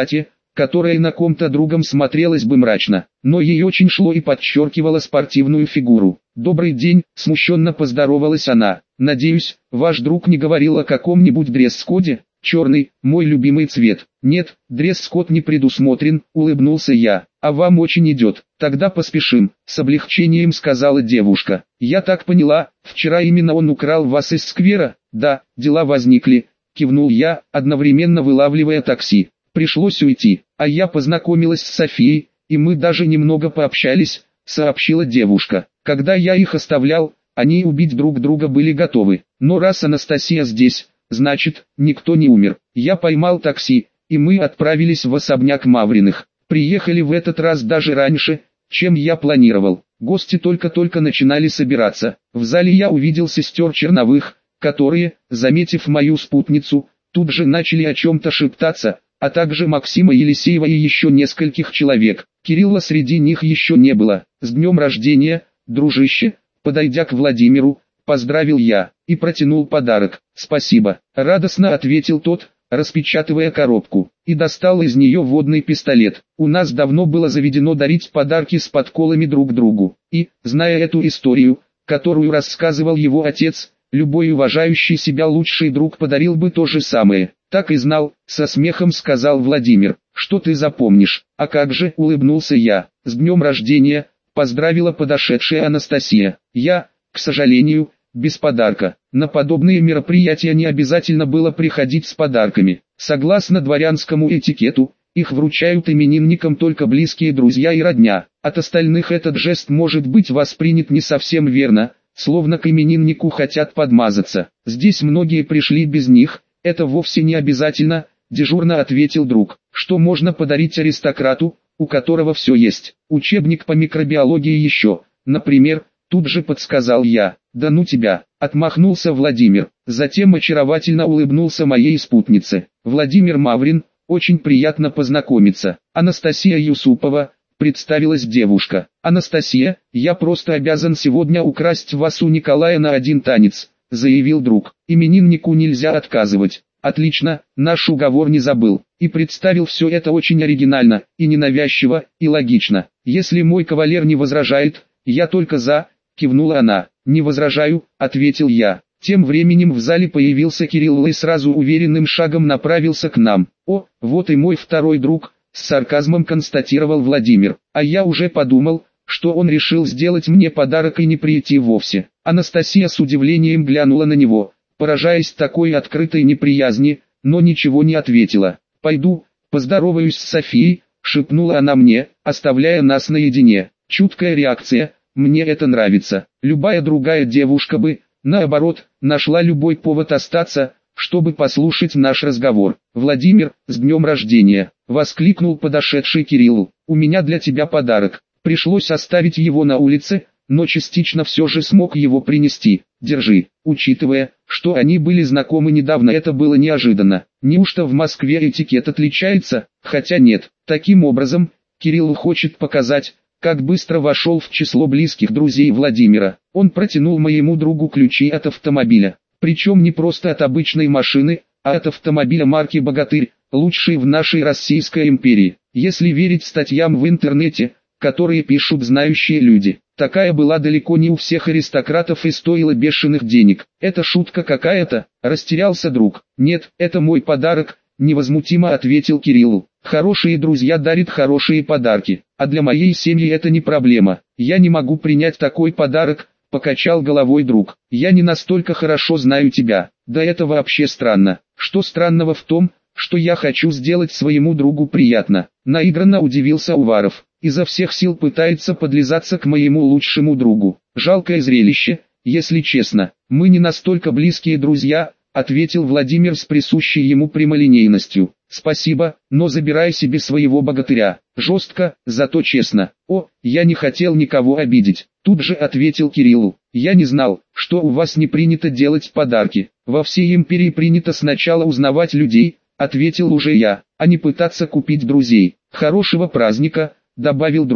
которая на ком-то другом смотрелась бы мрачно, но ей очень шло и подчеркивало спортивную фигуру. «Добрый день», — смущенно поздоровалась она. «Надеюсь, ваш друг не говорил о каком-нибудь дресс-коде?» «Черный, мой любимый цвет». «Нет, дресс-код не предусмотрен», — улыбнулся я. «А вам очень идет». «Тогда поспешим», — с облегчением сказала девушка. «Я так поняла, вчера именно он украл вас из сквера?» «Да, дела возникли», — кивнул я, одновременно вылавливая такси. «Пришлось уйти, а я познакомилась с Софией, и мы даже немного пообщались», — сообщила девушка. «Когда я их оставлял, они убить друг друга были готовы. Но раз Анастасия здесь, значит, никто не умер. Я поймал такси, и мы отправились в особняк Мавриных. Приехали в этот раз даже раньше, чем я планировал. Гости только-только начинали собираться. В зале я увидел сестер Черновых, которые, заметив мою спутницу, тут же начали о чем-то шептаться, а также Максима Елисеева и еще нескольких человек. Кирилла среди них еще не было. «С днем рождения, дружище!» Подойдя к Владимиру, поздравил я и протянул подарок. «Спасибо», — радостно ответил тот, распечатывая коробку, и достал из нее водный пистолет. «У нас давно было заведено дарить подарки с подколами друг другу, и, зная эту историю, которую рассказывал его отец, любой уважающий себя лучший друг подарил бы то же самое». «Так и знал», — со смехом сказал Владимир. «Что ты запомнишь?» «А как же», — улыбнулся я. «С днем рождения», — поздравила подошедшая Анастасия. «Я, к сожалению, без подарка. На подобные мероприятия не обязательно было приходить с подарками. Согласно дворянскому этикету, их вручают именинникам только близкие друзья и родня. От остальных этот жест может быть воспринят не совсем верно, словно к имениннику хотят подмазаться. Здесь многие пришли без них, это вовсе не обязательно», — дежурно ответил друг. «Что можно подарить аристократу, у которого все есть? Учебник по микробиологии еще, например», — тут же подсказал я. «Да ну тебя», — отмахнулся Владимир. Затем очаровательно улыбнулся моей спутнице. «Владимир Маврин, очень приятно познакомиться. Анастасия Юсупова», — представилась девушка. «Анастасия, я просто обязан сегодня украсть вас у Николая на один танец», — заявил друг. «Имениннику нельзя отказывать». «Отлично, наш уговор не забыл». И представил все это очень оригинально, и ненавязчиво, и логично. «Если мой кавалер не возражает, я только за», — кивнула она. «Не возражаю», — ответил я. Тем временем в зале появился Кирилл и сразу уверенным шагом направился к нам. «О, вот и мой второй друг», — с сарказмом констатировал Владимир. «А я уже подумал, что он решил сделать мне подарок и не прийти вовсе». Анастасия с удивлением глянула на него, поражаясь такой открытой неприязни, но ничего не ответила. «Пойду, поздороваюсь с Софией», — шепнула она мне, оставляя нас наедине. Чуткая реакция, мне это нравится. Любая другая девушка бы, наоборот, нашла любой повод остаться, чтобы послушать наш разговор. «Владимир, с днем рождения!» — воскликнул подошедший Кириллу. «У меня для тебя подарок». Пришлось оставить его на улице, но частично все же смог его принести. «Держи». Учитывая, что они были знакомы недавно, это было неожиданно. Неужто в Москве этикет отличается? Хотя нет. Таким образом, Кирилл хочет показать, как быстро вошел в число близких друзей Владимира. Он протянул моему другу ключи от автомобиля. Причем не просто от обычной машины, а от автомобиля марки «Богатырь», лучший в нашей Российской империи. Если верить статьям в интернете, которые пишут знающие люди. Такая была далеко не у всех аристократов и стоила бешеных денег. «Это шутка какая-то», — растерялся друг. «Нет, это мой подарок», — невозмутимо ответил Кириллу. «Хорошие друзья дарят хорошие подарки, а для моей семьи это не проблема. Я не могу принять такой подарок», — покачал головой друг. «Я не настолько хорошо знаю тебя. Да это вообще странно». «Что странного в том, что я хочу сделать своему другу приятно?» Наигранно удивился Уваров. «Изо всех сил пытается подлизаться к моему лучшему другу. Жалкое зрелище, если честно. Мы не настолько близкие друзья», — ответил Владимир с присущей ему прямолинейностью. «Спасибо, но забирай себе своего богатыря. Жестко, зато честно». «О, я не хотел никого обидеть», — тут же ответил Кириллу. «Я не знал, что у вас не принято делать подарки. Во всей империи принято сначала узнавать людей», — ответил уже я, — «а не пытаться купить друзей». «Хорошего праздника», — добавил друг.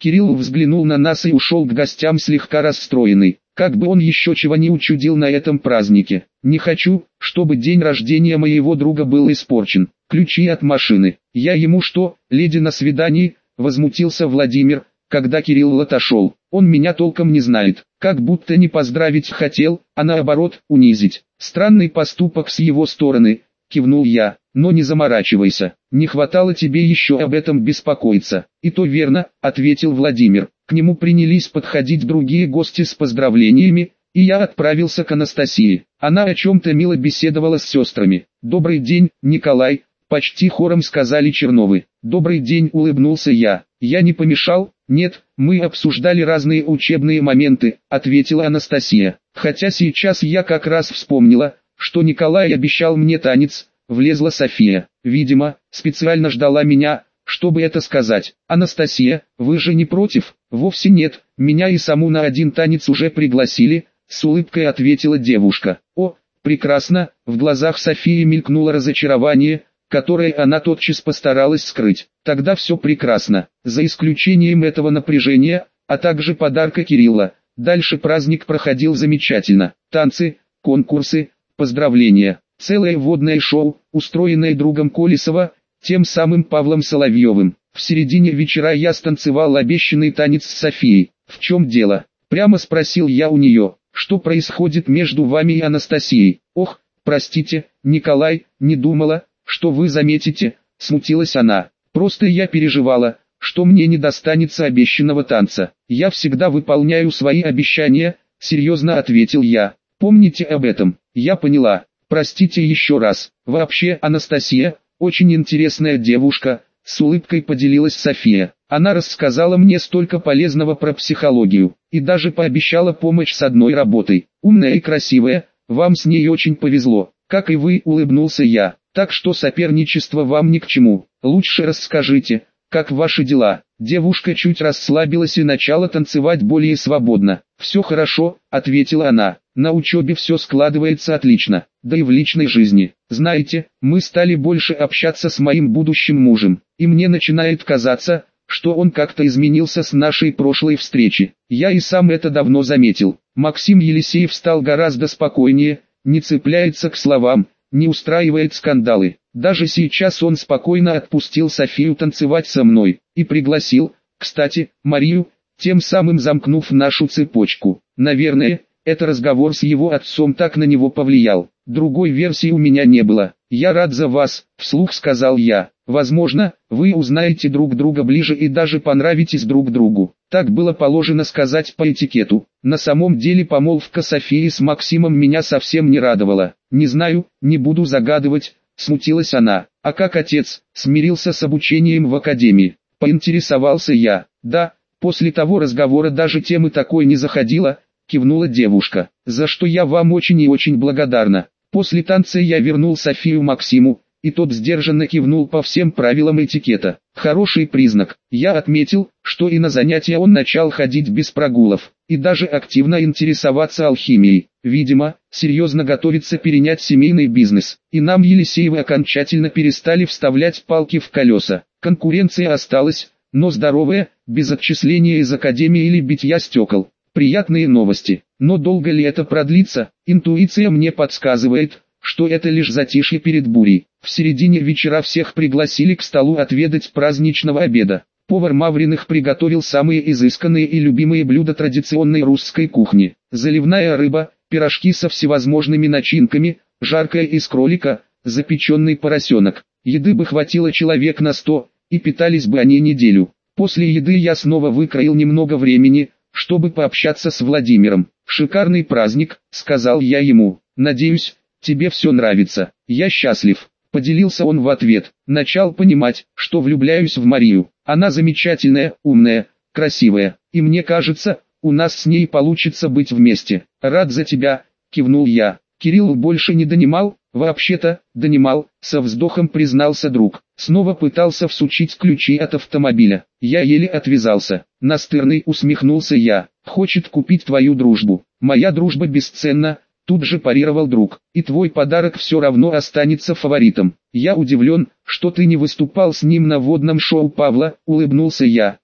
Кирилл взглянул на нас и ушел к гостям слегка расстроенный. Как бы он еще чего не учудил на этом празднике. Не хочу, чтобы день рождения моего друга был испорчен. Ключи от машины. Я ему что, леди на свидании? Возмутился Владимир, когда Кирилл отошел. Он меня толком не знает. Как будто не поздравить хотел, а наоборот, унизить. Странный поступок с его стороны, кивнул я. Но не заморачивайся, не хватало тебе еще об этом беспокоиться. И то верно, ответил Владимир. К нему принялись подходить другие гости с поздравлениями, и я отправился к Анастасии. Она о чем-то мило беседовала с сестрами. «Добрый день, Николай», — почти хором сказали Черновы. «Добрый день», — улыбнулся я. «Я не помешал?» «Нет, мы обсуждали разные учебные моменты», — ответила Анастасия. «Хотя сейчас я как раз вспомнила, что Николай обещал мне танец». Влезла София. Видимо, специально ждала меня, чтобы это сказать. «Анастасия, вы же не против?» «Вовсе нет, меня и саму на один танец уже пригласили», — с улыбкой ответила девушка. «О, прекрасно», — в глазах Софии мелькнуло разочарование, которое она тотчас постаралась скрыть. «Тогда все прекрасно, за исключением этого напряжения, а также подарка Кирилла. Дальше праздник проходил замечательно. Танцы, конкурсы, поздравления. Целое водное шоу, устроенное другом Колесова, тем самым Павлом Соловьевым. В середине вечера я станцевал обещанный танец с Софией. «В чем дело?» – прямо спросил я у нее. «Что происходит между вами и Анастасией?» «Ох, простите, Николай, не думала, что вы заметите», – смутилась она. «Просто я переживала, что мне не достанется обещанного танца. Я всегда выполняю свои обещания», – серьезно ответил я. «Помните об этом?» «Я поняла. Простите еще раз. Вообще, Анастасия, очень интересная девушка», — с улыбкой поделилась София. «Она рассказала мне столько полезного про психологию, и даже пообещала помощь с одной работой. Умная и красивая, вам с ней очень повезло». «Как и вы», — улыбнулся я. «Так что соперничество вам ни к чему. Лучше расскажите, как ваши дела?» Девушка чуть расслабилась и начала танцевать более свободно. «Все хорошо», — ответила она. «На учебе все складывается отлично, да и в личной жизни. Знаете, мы стали больше общаться с моим будущим мужем, и мне начинает казаться, что он как-то изменился с нашей прошлой встречи. Я и сам это давно заметил». Максим Елисеев стал гораздо спокойнее, не цепляется к словам, не устраивает скандалы. Даже сейчас он спокойно отпустил Софию танцевать со мной и пригласил, кстати, Марию, тем самым замкнув нашу цепочку. Наверное, это разговор с его отцом так на него повлиял. Другой версии у меня не было. «Я рад за вас», — вслух сказал я. «Возможно, вы узнаете друг друга ближе и даже понравитесь друг другу». Так было положено сказать по этикету. На самом деле помолвка Софии с Максимом меня совсем не радовала. «Не знаю, не буду загадывать», — смутилась она. «А как отец, смирился с обучением в академии?» — поинтересовался я. «Да, после того разговора даже темы такой не заходила», — кивнула девушка. «За что я вам очень и очень благодарна». После танца я вернул Софию Максиму, и тот сдержанно кивнул по всем правилам этикета. Хороший признак. Я отметил, что и на занятия он начал ходить без прогулов, и даже активно интересоваться алхимией. Видимо, серьезно готовится перенять семейный бизнес. И нам Елисеевы окончательно перестали вставлять палки в колеса. Конкуренция осталась, но здоровая, без отчисления из академии или битья стекол. Приятные новости. Но долго ли это продлится? Интуиция мне подсказывает, что это лишь затишье перед бурей. В середине вечера всех пригласили к столу отведать праздничного обеда. Повар Мавриных приготовил самые изысканные и любимые блюда традиционной русской кухни. Заливная рыба, пирожки со всевозможными начинками, жаркое из кролика, запеченный поросенок. Еды бы хватило человек на 100, и питались бы они неделю. После еды я снова выкроил немного времени, чтобы пообщаться с Владимиром. «Шикарный праздник», — сказал я ему. «Надеюсь, тебе все нравится». «Я счастлив», — поделился он в ответ. Начал понимать, что влюбляюсь в Марию. Она замечательная, умная, красивая, и мне кажется, у нас с ней получится быть вместе. «Рад за тебя», — кивнул я. «Кирилл больше не донимал?» «Вообще-то, донимал», — со вздохом признался друг. Снова пытался всучить ключи от автомобиля. Я еле отвязался. «Настырный», — усмехнулся я. «Хочет купить твою дружбу». «Моя дружба бесценна», — тут же парировал друг. «И твой подарок все равно останется фаворитом». «Я удивлен, что ты не выступал с ним на водном шоу Павла», — улыбнулся я.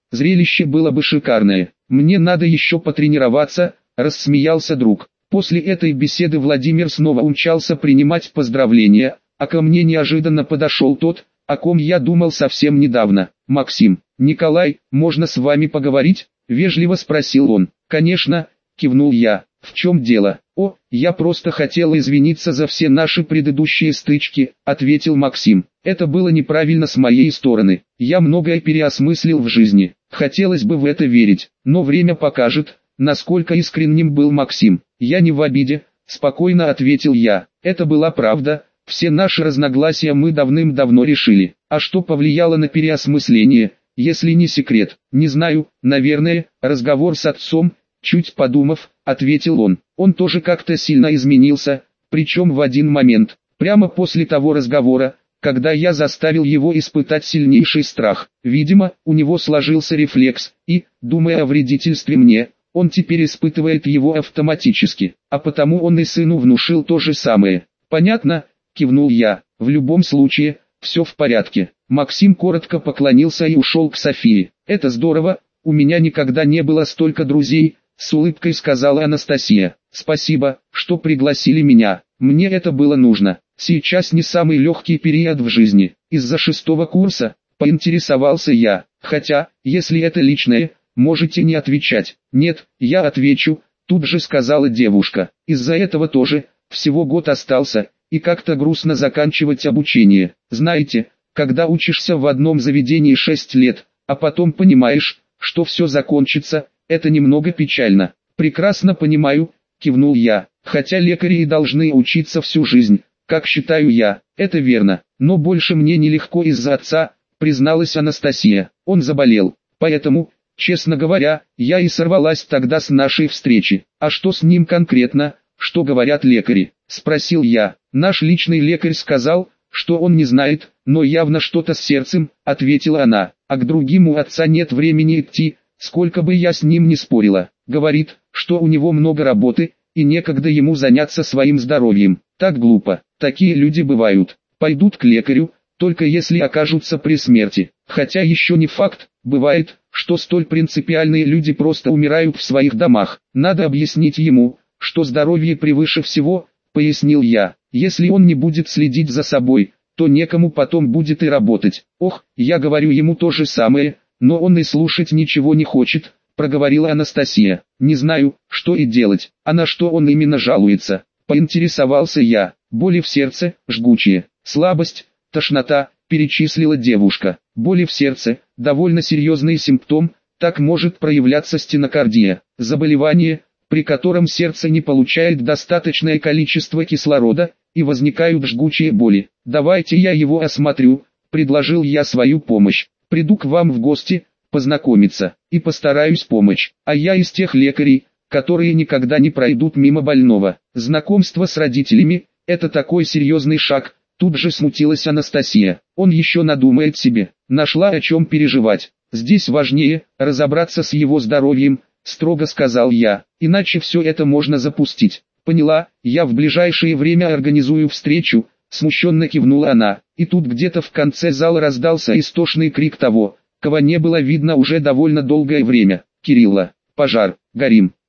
Зрелище было бы шикарное. Мне надо еще потренироваться, рассмеялся друг. После этой беседы Владимир снова умчался принимать поздравления, а ко мне неожиданно подошел тот, о ком я думал совсем недавно. «Максим, Николай, можно с вами поговорить?» – вежливо спросил он. «Конечно», – кивнул я. «В чем дело?» «О, я просто хотел извиниться за все наши предыдущие стычки», – ответил Максим. «Это было неправильно с моей стороны. Я многое переосмыслил в жизни. Хотелось бы в это верить, но время покажет, насколько искренним был Максим». «Я не в обиде», – спокойно ответил я. «Это была правда. Все наши разногласия мы давным-давно решили. А что повлияло на переосмысление, если не секрет?» «Не знаю, наверное, разговор с отцом», чуть подумав, ответил он. «Он тоже как-то сильно изменился, причем в один момент, прямо после того разговора, когда я заставил его испытать сильнейший страх. Видимо, у него сложился рефлекс, и, думая о вредительстве мне, он теперь испытывает его автоматически, а потому он и сыну внушил то же самое». «Понятно», — кивнул я. «В любом случае, все в порядке». Максим коротко поклонился и ушел к Софии. «Это здорово, у меня никогда не было столько друзей», — с улыбкой сказала Анастасия. «Спасибо, что пригласили меня, мне это было нужно. Сейчас не самый легкий период в жизни, из-за 6-го курса», — поинтересовался я. «Хотя, если это личное, можете не отвечать». «Нет, я отвечу», — тут же сказала девушка. «Из-за этого тоже, всего год остался, и как-то грустно заканчивать обучение. Знаете, когда учишься в одном заведении 6 лет, а потом понимаешь, что все закончится, это немного печально». «Прекрасно понимаю», — кивнул я, «хотя лекари и должны учиться всю жизнь, как считаю я». «Это верно, но больше мне нелегко из-за отца», — призналась Анастасия. «Он заболел, поэтому, честно говоря, я и сорвалась тогда с нашей встречи». «А что с ним конкретно, что говорят лекари?» — спросил я. «Наш личный лекарь сказал, что он не знает, но явно что-то с сердцем», — ответила она. «А к другим у отца нет времени идти, сколько бы я с ним ни спорила. Говорит, что у него много работы, и некогда ему заняться своим здоровьем. Так глупо. Такие люди бывают. Пойдут к лекарю, только если окажутся при смерти. Хотя еще не факт, бывает, что столь принципиальные люди просто умирают в своих домах. Надо объяснить ему, что здоровье превыше всего», — пояснил я. «Если он не будет следить за собой, то некому потом будет и работать». «Ох, я говорю ему то же самое, но он и слушать ничего не хочет», — проговорила Анастасия. «Не знаю, что и делать». «А на что он именно жалуется?» — поинтересовался я. «Боли в сердце, жгучие, слабость, тошнота», — перечислила девушка. «Боли в сердце — довольно серьезный симптом, так может проявляться стенокардия, заболевание, при котором сердце не получает достаточное количество кислорода, и возникают жгучие боли. Давайте я его осмотрю», — предложил я свою помощь. «Приду к вам в гости, познакомиться, и постараюсь помочь. А я из тех лекарей, которые никогда не пройдут мимо больного. Знакомство с родителями — это такой серьезный шаг», — тут же смутилась Анастасия. «Он еще надумает себе». «Нашла о чем переживать. Здесь важнее разобраться с его здоровьем», — строго сказал я, «иначе все это можно запустить». «Поняла, я в ближайшее время организую встречу», — смущенно кивнула она. И тут где-то в конце зала раздался истошный крик того, кого не было видно уже довольно долгое время. «Кирилла, пожар, горим!»